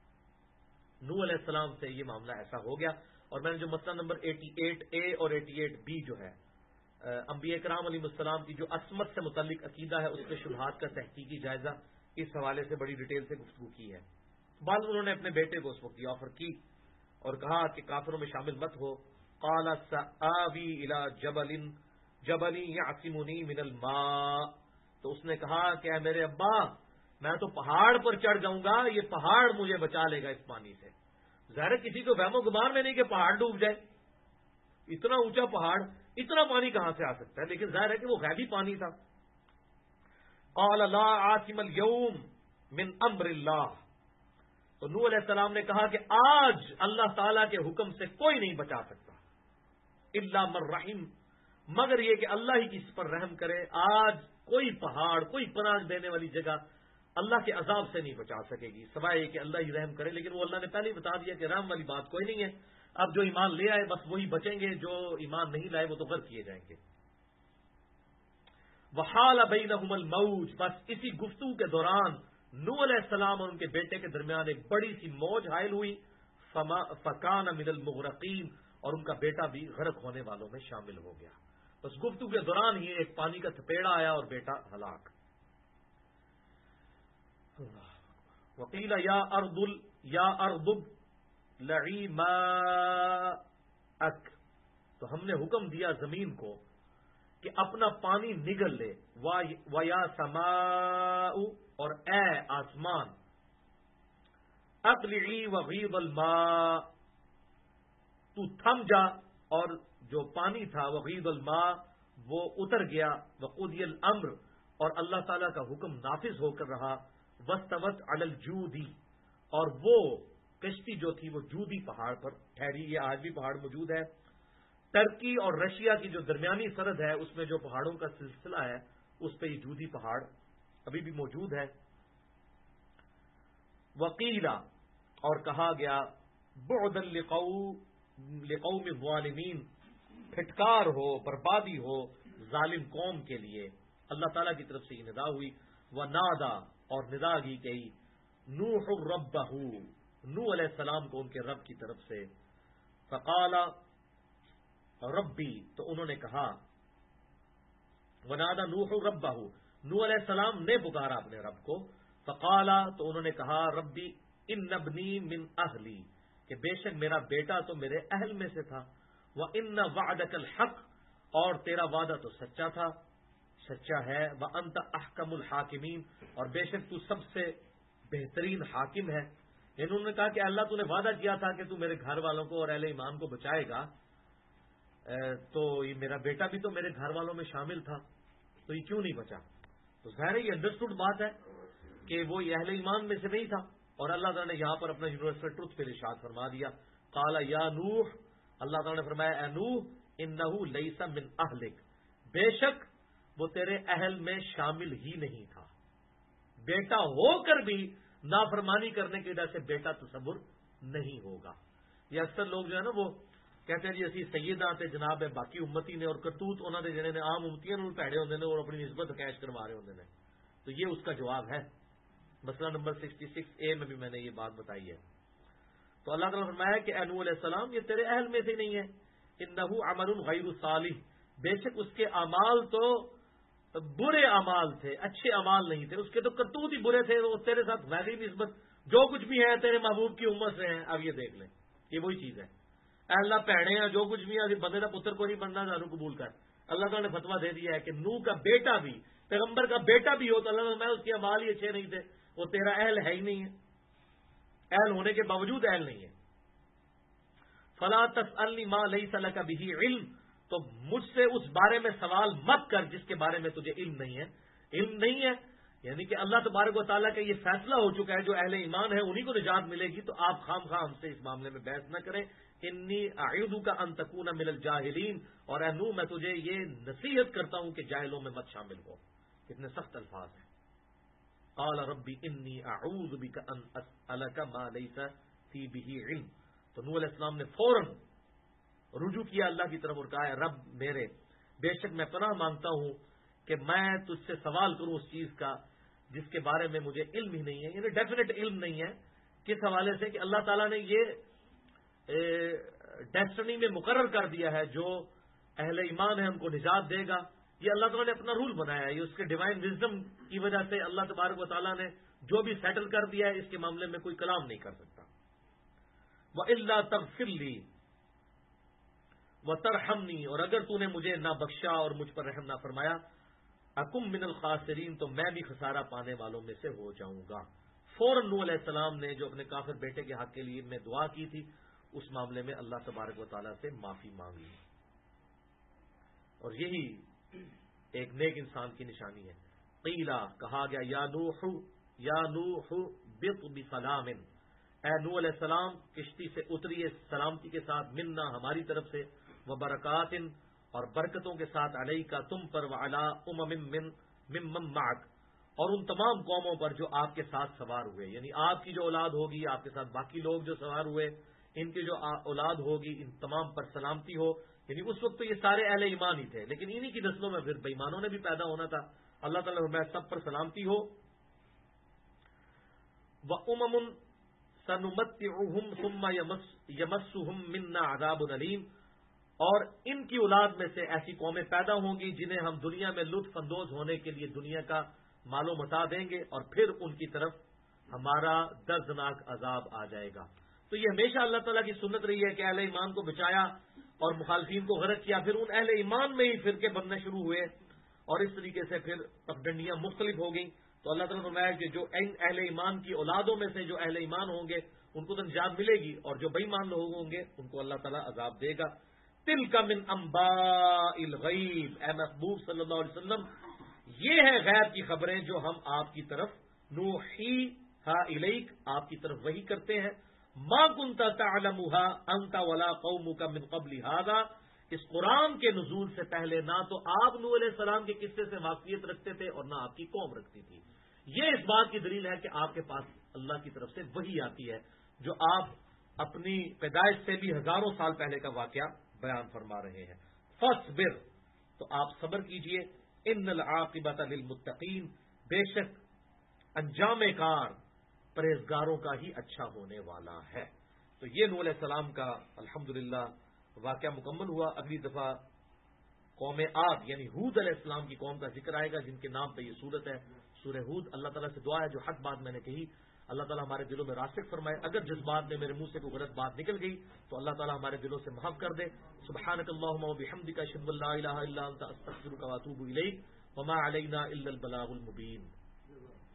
نوح علیہ السلام سے یہ معاملہ ایسا ہو گیا. اور میں نے جو مسئلہ نمبر 88A اور 88B جو ہے انبیاء کرام علیہ السلام کی جو عصمت سے متعلق عقیدہ ہے، اس کے شبہات کا تحقیقی جائزہ اس حوالے سے بڑی ڈیٹیل سے گفتگو کی ہے. بعد انہوں نے اپنے بیٹے کو اس وقت یہ آفر کی اور کہا کہ کافروں میں شامل مت ہو. قال سآوی الی جبل یعصمنی من الماء، تو اس نے کہا کہ اے میرے ابا میں تو پہاڑ پر چڑھ جاؤں گا، یہ پہاڑ مجھے بچا لے گا اس پانی سے. ظاہر کسی کو وہم و گمان میں نہیں کہ پہاڑ ڈوب جائے، اتنا اونچا پہاڑ، اتنا پانی کہاں سے آ سکتا ہے، لیکن ظاہر ہے کہ وہ غیبی پانی تھا. قال لا عاصم اليوم من امر اللہ، تو نوح علیہ السلام نے کہا کہ آج اللہ تعالی کے حکم سے کوئی نہیں بچا سکتا، الا من رحم، مگر یہ کہ اللہ ہی اس پر رحم کرے. آج کوئی پہاڑ، کوئی پناہ دینے والی جگہ اللہ کے عذاب سے نہیں بچا سکے گی سوائے یہ کہ اللہ ہی رحم کرے. لیکن وہ اللہ نے پہلے ہی بتا دیا کہ رحم والی بات کوئی نہیں ہے. اب جو ایمان لے آئے بس وہی بچیں گے، جو ایمان نہیں لائے وہ تو غرق کیے جائیں گے. وحال بینہم الموج، بس اسی گفتگو کے دوران نوح علیہ السلام اور ان کے بیٹے کے درمیان ایک بڑی سی موج حائل ہوئی. فکان من المغرقین، اور ان کا بیٹا بھی غرق ہونے والوں میں شامل ہو گیا. بس گفتگو کے دوران ہی ایک پانی کا تھپیڑا آیا اور بیٹا ہلاک. وقیل یا ارض ابلعی ماءک، تو ہم نے حکم دیا زمین کو کہ اپنا پانی نگل لے. ویا سماء، اور اے آسمان، اقلعی وغیض الماء، تو تھم جا، اور جو پانی تھا وغیض الماء وہ اتر گیا. وقضی الامر، اور اللہ تعالیٰ کا حکم نافذ ہو کر رہا. واستوت علی الجودی، اور وہ کشتی جو تھی وہ جودی پہاڑ پر ٹھہری. یہ آج بھی پہاڑ موجود ہے. ترکی اور رشیا کی جو درمیانی سرحد ہے اس میں جو پہاڑوں کا سلسلہ ہے اس پہ یہ جودی پہاڑ ابھی بھی موجود ہے. وقیلا، اور کہا گیا بعدا لقوم الظالمین، پھٹکار ہو، بربادی ہو ظالم قوم کے لیے. اللہ تعالیٰ کی طرف سے یہ ندا ہوئی. ونادا، اور ندا کی گئی نوح ربہ، نوح علیہ السلام کو ان کے رب کی طرف سے. فقال ربی، تو انہوں نے کہا ونادى نوح ربہ، نوح علیہ السلام نے پکارا اپنے رب کو. فقال، تو انہوں نے کہا ربی ان ابنی من اہلی، کہ بے شک میرا بیٹا تو میرے اہل میں سے تھا. وان وعدک الحق، اور تیرا وعدہ تو سچا تھا، سچا ہے. وانت احکم الحاکمین، اور بے شک تو سب سے بہترین حاکم ہے. انہوں نے کہا کہ اللہ تو نے وعدہ کیا تھا کہ تو میرے گھر والوں کو اور اہل ایمان کو بچائے گا، تو یہ میرا بیٹا بھی تو میرے گھر والوں میں شامل تھا، تو یہ کیوں نہیں بچا؟ تو ظاہر یہ انڈرسٹوڈ بات ہے کہ وہ اہل ایمان میں سے نہیں تھا. اور اللہ تعالیٰ نے یہاں پر اپنا یونیورسل ٹروتھ پہ ارشاد فرما دیا. قال یا نوح، اللہ تعالیٰ نے فرمایا اے نوح انہ لیس من اہلک، بے شک وہ تیرے اہل میں شامل ہی نہیں تھا. بیٹا ہو کر بھی نافرمانی کرنے کی وجہ سے بیٹا تصور نہیں ہوگا. یہ اکثر لوگ جو ہے نا وہ کہتے ہیں جی اسی سیدہ تے جناب ہے باقی امتی نے، اور کرتوت انہوں نے جنہیں عام امتیاں نوں پیڑے ہوندے نے اور اپنی نسبت کیش کروا رہے ہوندے نے. تو یہ اس کا جواب ہے. مسئلہ نمبر 66A میں بھی میں نے یہ بات بتائی ہے. تو اللہ تعالیٰ نے فرمایا کہ اے نوح علیہ السلام یہ تیرے اہل میں سے نہیں ہے. انہ عمل غیر صالح، بے شک اس کے اعمال تو برے اعمال تھے، اچھے اعمال نہیں تھے. اس کے تو کرتوت ہی برے تھے. وہ تیرے ساتھ ویسی نسبت جو کچھ بھی ہے تیرے محبوب کی امت سے ہیں. اب یہ دیکھ لیں، یہ وہی چیز ہے. اے اللہ پیڑے ہیں جو کچھ بھی ہے بندے کا پتر کو نہیں بننا، دارو قبول کر. اللہ تعالیٰ نے فتویٰ دے دیا ہے کہ نوح کا بیٹا بھی، پیغمبر کا بیٹا بھی ہو تو اللہ میں اس کے اعمال ہی اچھے نہیں تھے، وہ تیرا اہل ہے ہی نہیں ہے، اہل ہونے کے باوجود اہل نہیں ہے. فلا تسألنی ما لیس لک بہ علم، تو مجھ سے اس بارے میں سوال مت کر جس کے بارے میں تجھے علم نہیں ہے. علم نہیں ہے یعنی کہ اللہ تبارک و تعالیٰ کا یہ فیصلہ ہو چکا ہے جو اہل ایمان ہے انہی کو نجات ملے گی، تو آپ خام خواہ ہم سے اس معاملے میں بحث نہ کریں. انی اعوذک ان تکون من الجاہلین، اور اے نوح میں تجھے یہ نصیحت کرتا ہوں کہ جاہلوں میں مت شامل ہو. کتنے سخت الفاظ ہیں. قال ربی انی اعوذ بک ان اسألک ما لیس فی بہ علم. تو نوح علیہ السلام نے فوراً رجوع کیا اللہ کی طرف اور کہا ہے رب میرے، بے شک میں پناہ مانگتا ہوں کہ میں تجھ سے سوال کروں اس چیز کا جس کے بارے میں مجھے علم ہی نہیں ہے. یعنی ڈیفینیٹ علم نہیں ہے. کس حوالے سے کہ اللہ تعالیٰ نے یہ ڈیسٹنی میں مقرر کر دیا ہے جو اہل ایمان ہے ان کو نجات دے گا. یہ اللہ تعالیٰ نے اپنا رول بنایا ہے. یہ اس کے ڈیوائن وزڈم کی وجہ سے اللہ تبارک و تعالیٰ نے جو بھی سیٹل کر دیا ہے اس کے معاملے میں کوئی کلام نہیں کر سکتا. وَإِلَّا تَغْفِرْ لِي وَتَرْحَمْنِي، اور اگر تو نے مجھے نہ بخشا اور مجھ پر رحم نہ فرمایا، اکم من الخاسرین، تو میں بھی خسارہ پانے والوں میں سے ہو جاؤں گا. فوراً نوح علیہ السلام نے جو اپنے کافر بیٹے کے حق کے لیے میں دعا کی تھی اس معاملے میں اللہ تبارک و تعالیٰ سے معافی مانگی. اور یہی ایک نیک انسان کی نشانی ہے. قیلا، کہا گیا یا نوح بط بسلام، اے نوح علیہ السلام کشتی سے اتریے سلامتی کے ساتھ، منا ہماری طرف سے، وبرکات اور برکتوں کے ساتھ، علیکا تم پر، وعلی ممن معک اور ان تمام قوموں پر جو آپ کے ساتھ سوار ہوئے. یعنی آپ کی جو اولاد ہوگی، آپ کے ساتھ باقی لوگ جو سوار ہوئے ان کی جو اولاد ہوگی، ان تمام پر سلامتی ہو. یعنی اس وقت تو یہ سارے اہل ایمان ہی تھے، لیکن انہی کی نسلوں میں پھر بے ایمانوں نے بھی پیدا ہونا تھا. اللہ تعالیٰ نے سب پر سلامتی ہو. وَأُمَمٌ سَنُمَتِّعُهُمْ ثُمَّ يَمَسُّهُمْ مِنَّا عَذَابٌ أَلِيمٌ، اور ان کی اولاد میں سے ایسی قومیں پیدا ہوں گی جنہیں ہم دنیا میں لطف اندوز ہونے کے لیے دنیا کا مال و متاع دیں گے، اور پھر ان کی طرف ہمارا دردناک عذاب آ جائے گا. تو یہ ہمیشہ اللہ تعالیٰ کی سنت رہی ہے کہ اہل ایمان کو بچایا اور مخالفین کو غرق کیا، پھر ان اہل ایمان میں ہی فرقے بننے شروع ہوئے اور اس طریقے سے پھر پگڈنڈیاں مختلف ہو گئیں. تو اللہ تعالیٰ نے فرمایا کہ جو اہل ایمان کی اولادوں میں سے جو اہل ایمان ہوں گے ان کو تو نجات ملے گی، اور جو بے ایمان لوگ ہوں گے ان کو اللہ تعالیٰ عذاب دے گا. تلک من انباء الغیب، اے محبوب صلی اللہ علیہ وسلم یہ ہے غیب کی خبریں جو ہم آپ کی طرف نوحیھا الیک، آپ کی طرف وحی کرتے ہیں. ما کنت تعلمها انت ولا قومك من قبل هذا، اس قرآن کے نزول سے پہلے نہ تو آپ نوح علیہ السلام کے قصے سے واقفیت رکھتے تھے اور نہ آپ کی قوم رکھتی تھی. یہ اس بات کی دلیل ہے کہ آپ کے پاس اللہ کی طرف سے وحی آتی ہے جو آپ اپنی پیدائش سے بھی ہزاروں سال پہلے کا واقعہ بیان فرما رہے ہیں. فاصبر، تو آپ صبر کیجئے. ان العاقبۃ للمتقین، بے شک انجام کار پرہیزگاروں کا ہی اچھا ہونے والا ہے. تو یہ نوح علیہ السلام کا الحمدللہ واقعہ مکمل ہوا. اگلی دفعہ قوم عاد یعنی ہود علیہ السلام کی قوم کا ذکر آئے گا، جن کے نام پہ یہ صورت ہے، سورہ ہود. اللہ تعالیٰ سے دعا ہے جو حق بات میں نے کہی اللہ تعالیٰ ہمارے دلوں میں راسخ فرمائے. اگر جس بات میں میرے منہ سے کوئی غلط بات نکل گئی تو اللہ تعالیٰ ہمارے دلوں سے معاف کر دے. سبحانک اللہم و بحمدک اشہد ان لا الہ الا انت استغفرک و اتوب الیک وما علینا الا البلاغ المبین.